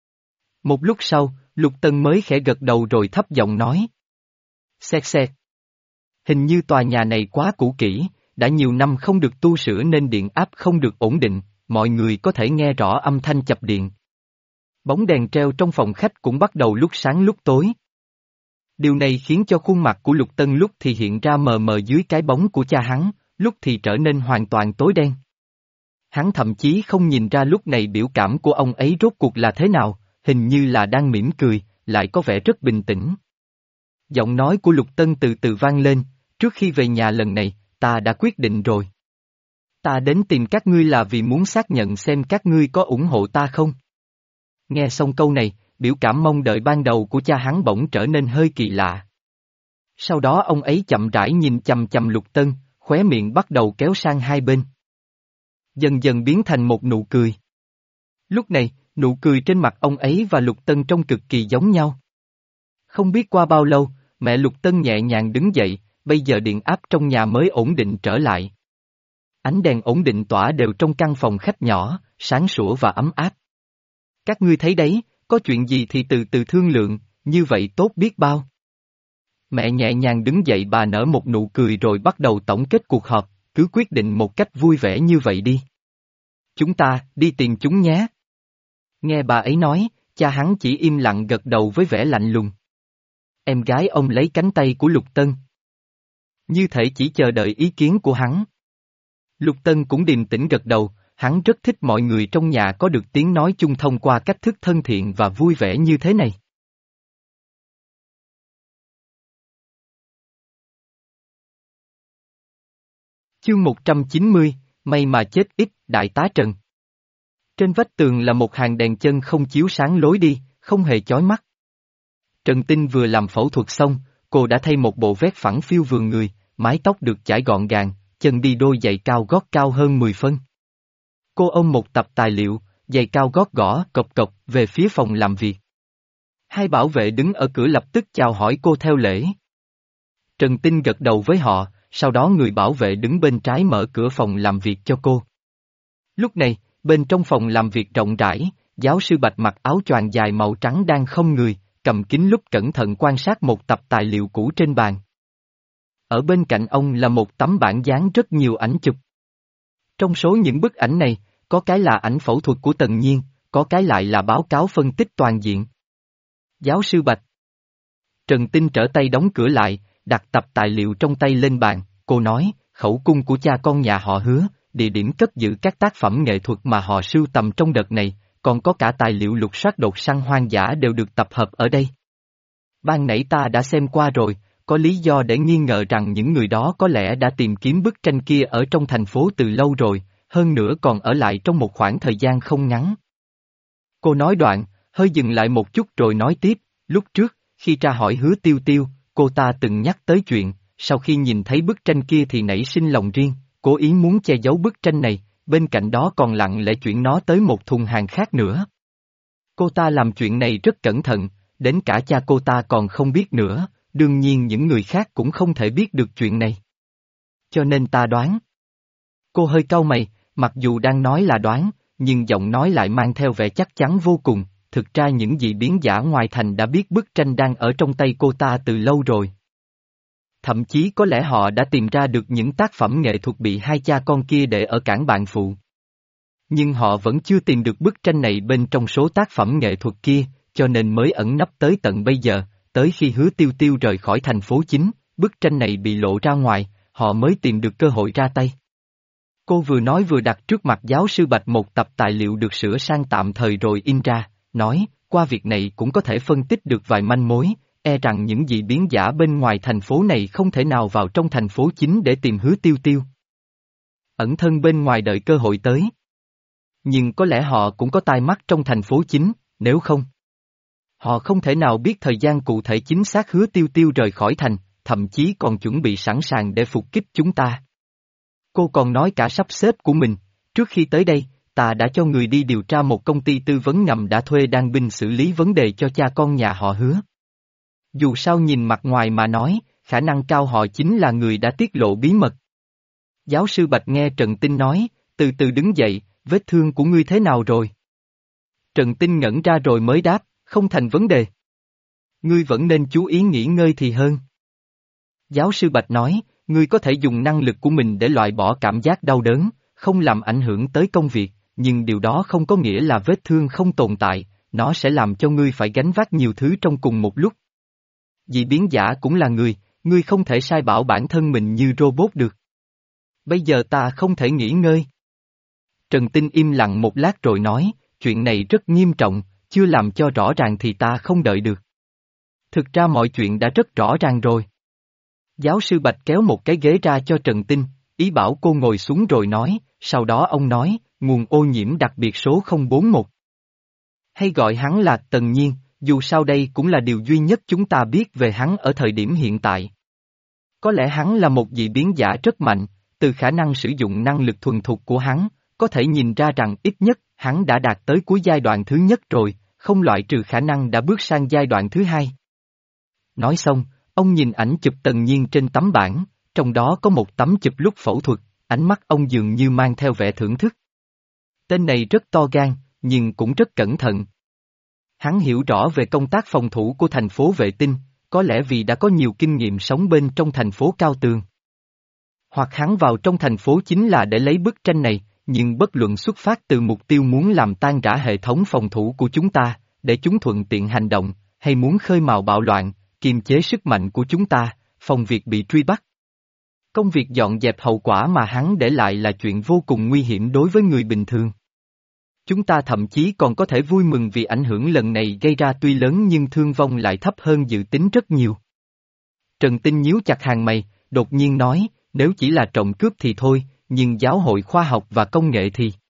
Một lúc sau, Lục Tân mới khẽ gật đầu rồi thấp giọng nói. Xẹt xẹt. Hình như tòa nhà này quá cũ kỹ, đã nhiều năm không được tu sửa nên điện áp không được ổn định, mọi người có thể nghe rõ âm thanh chập điện. Bóng đèn treo trong phòng khách cũng bắt đầu lúc sáng lúc tối. Điều này khiến cho khuôn mặt của Lục Tân lúc thì hiện ra mờ mờ dưới cái bóng của cha hắn, lúc thì trở nên hoàn toàn tối đen. Hắn thậm chí không nhìn ra lúc này biểu cảm của ông ấy rốt cuộc là thế nào, hình như là đang mỉm cười, lại có vẻ rất bình tĩnh. Giọng nói của Lục Tân từ từ vang lên, trước khi về nhà lần này, ta đã quyết định rồi. Ta đến tìm các ngươi là vì muốn xác nhận xem các ngươi có ủng hộ ta không. Nghe xong câu này, biểu cảm mong đợi ban đầu của cha hắn bỗng trở nên hơi kỳ lạ. Sau đó ông ấy chậm rãi nhìn chằm chằm Lục Tân, khóe miệng bắt đầu kéo sang hai bên. Dần dần biến thành một nụ cười. Lúc này, nụ cười trên mặt ông ấy và Lục Tân trông cực kỳ giống nhau. Không biết qua bao lâu, mẹ Lục Tân nhẹ nhàng đứng dậy, bây giờ điện áp trong nhà mới ổn định trở lại. Ánh đèn ổn định tỏa đều trong căn phòng khách nhỏ, sáng sủa và ấm áp. Các ngươi thấy đấy, có chuyện gì thì từ từ thương lượng, như vậy tốt biết bao. Mẹ nhẹ nhàng đứng dậy, bà nở một nụ cười rồi bắt đầu tổng kết cuộc họp, cứ quyết định một cách vui vẻ như vậy đi. Chúng ta, đi tìm chúng nhé. Nghe bà ấy nói, cha hắn chỉ im lặng gật đầu với vẻ lạnh lùng. Em gái ông lấy cánh tay của Lục Tân. Như thể chỉ chờ đợi ý kiến của hắn. Lục Tân cũng điềm tĩnh gật đầu, hắn rất thích mọi người trong nhà có được tiếng nói chung thông qua cách thức thân thiện và vui vẻ như thế này. Chương một trăm chín mươi, may mà chết ít, Đại tá Trần. Trên vách tường là một hàng đèn chân không chiếu sáng lối đi, không hề chói mắt. Trần Tinh vừa làm phẫu thuật xong, cô đã thay một bộ vest phẳng phiu vườn người, mái tóc được chải gọn gàng, chân đi đôi giày cao gót cao hơn mười phân. Cô ôm một tập tài liệu, giày cao gót gõ cộc cộc về phía phòng làm việc. Hai bảo vệ đứng ở cửa lập tức chào hỏi cô theo lễ. Trần Tinh gật đầu với họ, sau đó người bảo vệ đứng bên trái mở cửa phòng làm việc cho cô. Lúc này, bên trong phòng làm việc rộng rãi, giáo sư Bạch mặc áo choàng dài màu trắng đang không người, cầm kính lúp cẩn thận quan sát một tập tài liệu cũ trên bàn. Ở bên cạnh ông là một tấm bản dán rất nhiều ảnh chụp. Trong số những bức ảnh này, có cái là ảnh phẫu thuật của Tần Nhiên, có cái lại là báo cáo phân tích toàn diện. Giáo sư Bạch. Trần Tinh trở tay đóng cửa lại, đặt tập tài liệu trong tay lên bàn, cô nói, khẩu cung của cha con nhà họ Hứa, địa điểm cất giữ các tác phẩm nghệ thuật mà họ sưu tầm trong đợt này, còn có cả tài liệu lục soát đột săn hoang dã đều được tập hợp ở đây. Ban nãy ta đã xem qua rồi, có lý do để nghi ngờ rằng những người đó có lẽ đã tìm kiếm bức tranh kia ở trong thành phố từ lâu rồi, hơn nữa còn ở lại trong một khoảng thời gian không ngắn. Cô nói đoạn, hơi dừng lại một chút rồi nói tiếp, lúc trước, khi tra hỏi Hứa Tiêu Tiêu, cô ta từng nhắc tới chuyện, sau khi nhìn thấy bức tranh kia thì nảy sinh lòng riêng, cố ý muốn che giấu bức tranh này, bên cạnh đó còn lặng lẽ chuyển nó tới một thùng hàng khác nữa. Cô ta làm chuyện này rất cẩn thận, đến cả cha cô ta còn không biết nữa, đương nhiên những người khác cũng không thể biết được chuyện này. Cho nên ta đoán. Cô hơi cau mày, mặc dù đang nói là đoán, nhưng giọng nói lại mang theo vẻ chắc chắn vô cùng, thực ra những dị biến giả ngoài thành đã biết bức tranh đang ở trong tay cô ta từ lâu rồi. Thậm chí có lẽ họ đã tìm ra được những tác phẩm nghệ thuật bị hai cha con kia để ở cảng bạn phụ. Nhưng họ vẫn chưa tìm được bức tranh này bên trong số tác phẩm nghệ thuật kia, cho nên mới ẩn nấp tới tận bây giờ, tới khi Hứa Tiêu Tiêu rời khỏi thành phố chính, bức tranh này bị lộ ra ngoài, họ mới tìm được cơ hội ra tay. Cô vừa nói vừa đặt trước mặt giáo sư Bạch một tập tài liệu được sửa sang tạm thời rồi in ra, nói, qua việc này cũng có thể phân tích được vài manh mối, e rằng những dị biến giả bên ngoài thành phố này không thể nào vào trong thành phố chính để tìm Hứa Tiêu Tiêu. Ẩn thân bên ngoài đợi cơ hội tới. Nhưng có lẽ họ cũng có tai mắt trong thành phố chính, nếu không. Họ không thể nào biết thời gian cụ thể chính xác Hứa Tiêu Tiêu rời khỏi thành, thậm chí còn chuẩn bị sẵn sàng để phục kích chúng ta. Cô còn nói cả sắp xếp của mình, trước khi tới đây, ta đã cho người đi điều tra một công ty tư vấn ngầm đã thuê đan binh xử lý vấn đề cho cha con nhà họ Hứa. Dù sao nhìn mặt ngoài mà nói, khả năng cao họ chính là người đã tiết lộ bí mật. Giáo sư Bạch nghe Trần Tinh nói, từ từ đứng dậy, vết thương của ngươi thế nào rồi? Trần Tinh ngẩn ra rồi mới đáp, không thành vấn đề. Ngươi vẫn nên chú ý nghỉ ngơi thì hơn. Giáo sư Bạch nói, ngươi có thể dùng năng lực của mình để loại bỏ cảm giác đau đớn, không làm ảnh hưởng tới công việc, nhưng điều đó không có nghĩa là vết thương không tồn tại, nó sẽ làm cho ngươi phải gánh vác nhiều thứ trong cùng một lúc. Dị biến giả cũng là người, ngươi không thể sai bảo bản thân mình như robot được. Bây giờ ta không thể nghỉ ngơi. Trần Tinh im lặng một lát rồi nói, chuyện này rất nghiêm trọng, chưa làm cho rõ ràng thì ta không đợi được. Thực ra mọi chuyện đã rất rõ ràng rồi. Giáo sư Bạch kéo một cái ghế ra cho Trần Tinh, ý bảo cô ngồi xuống rồi nói, sau đó ông nói, nguồn ô nhiễm đặc biệt số không bốn một. Hay gọi hắn là Tần Nhiên, dù sao đây cũng là điều duy nhất chúng ta biết về hắn ở thời điểm hiện tại. Có lẽ hắn là một dị biến giả rất mạnh, từ khả năng sử dụng năng lực thuần thục của hắn, có thể nhìn ra rằng ít nhất hắn đã đạt tới cuối giai đoạn thứ nhất rồi, không loại trừ khả năng đã bước sang giai đoạn thứ hai. Nói xong, ông nhìn ảnh chụp Tần Nhiên trên tấm bảng, trong đó có một tấm chụp lúc phẫu thuật, ánh mắt ông dường như mang theo vẻ thưởng thức. Tên này rất to gan, nhưng cũng rất cẩn thận. Hắn hiểu rõ về công tác phòng thủ của thành phố vệ tinh, có lẽ vì đã có nhiều kinh nghiệm sống bên trong thành phố cao tường. Hoặc hắn vào trong thành phố chính là để lấy bức tranh này, nhưng bất luận xuất phát từ mục tiêu muốn làm tan rã hệ thống phòng thủ của chúng ta, để chúng thuận tiện hành động, hay muốn khơi mào bạo loạn, kiềm chế sức mạnh của chúng ta, phòng việc bị truy bắt. Công việc dọn dẹp hậu quả mà hắn để lại là chuyện vô cùng nguy hiểm đối với người bình thường. Chúng ta thậm chí còn có thể vui mừng vì ảnh hưởng lần này gây ra tuy lớn nhưng thương vong lại thấp hơn dự tính rất nhiều. Trần Tinh nhíu chặt hàng mày, đột nhiên nói, nếu chỉ là trộm cướp thì thôi, nhưng giáo hội khoa học và công nghệ thì...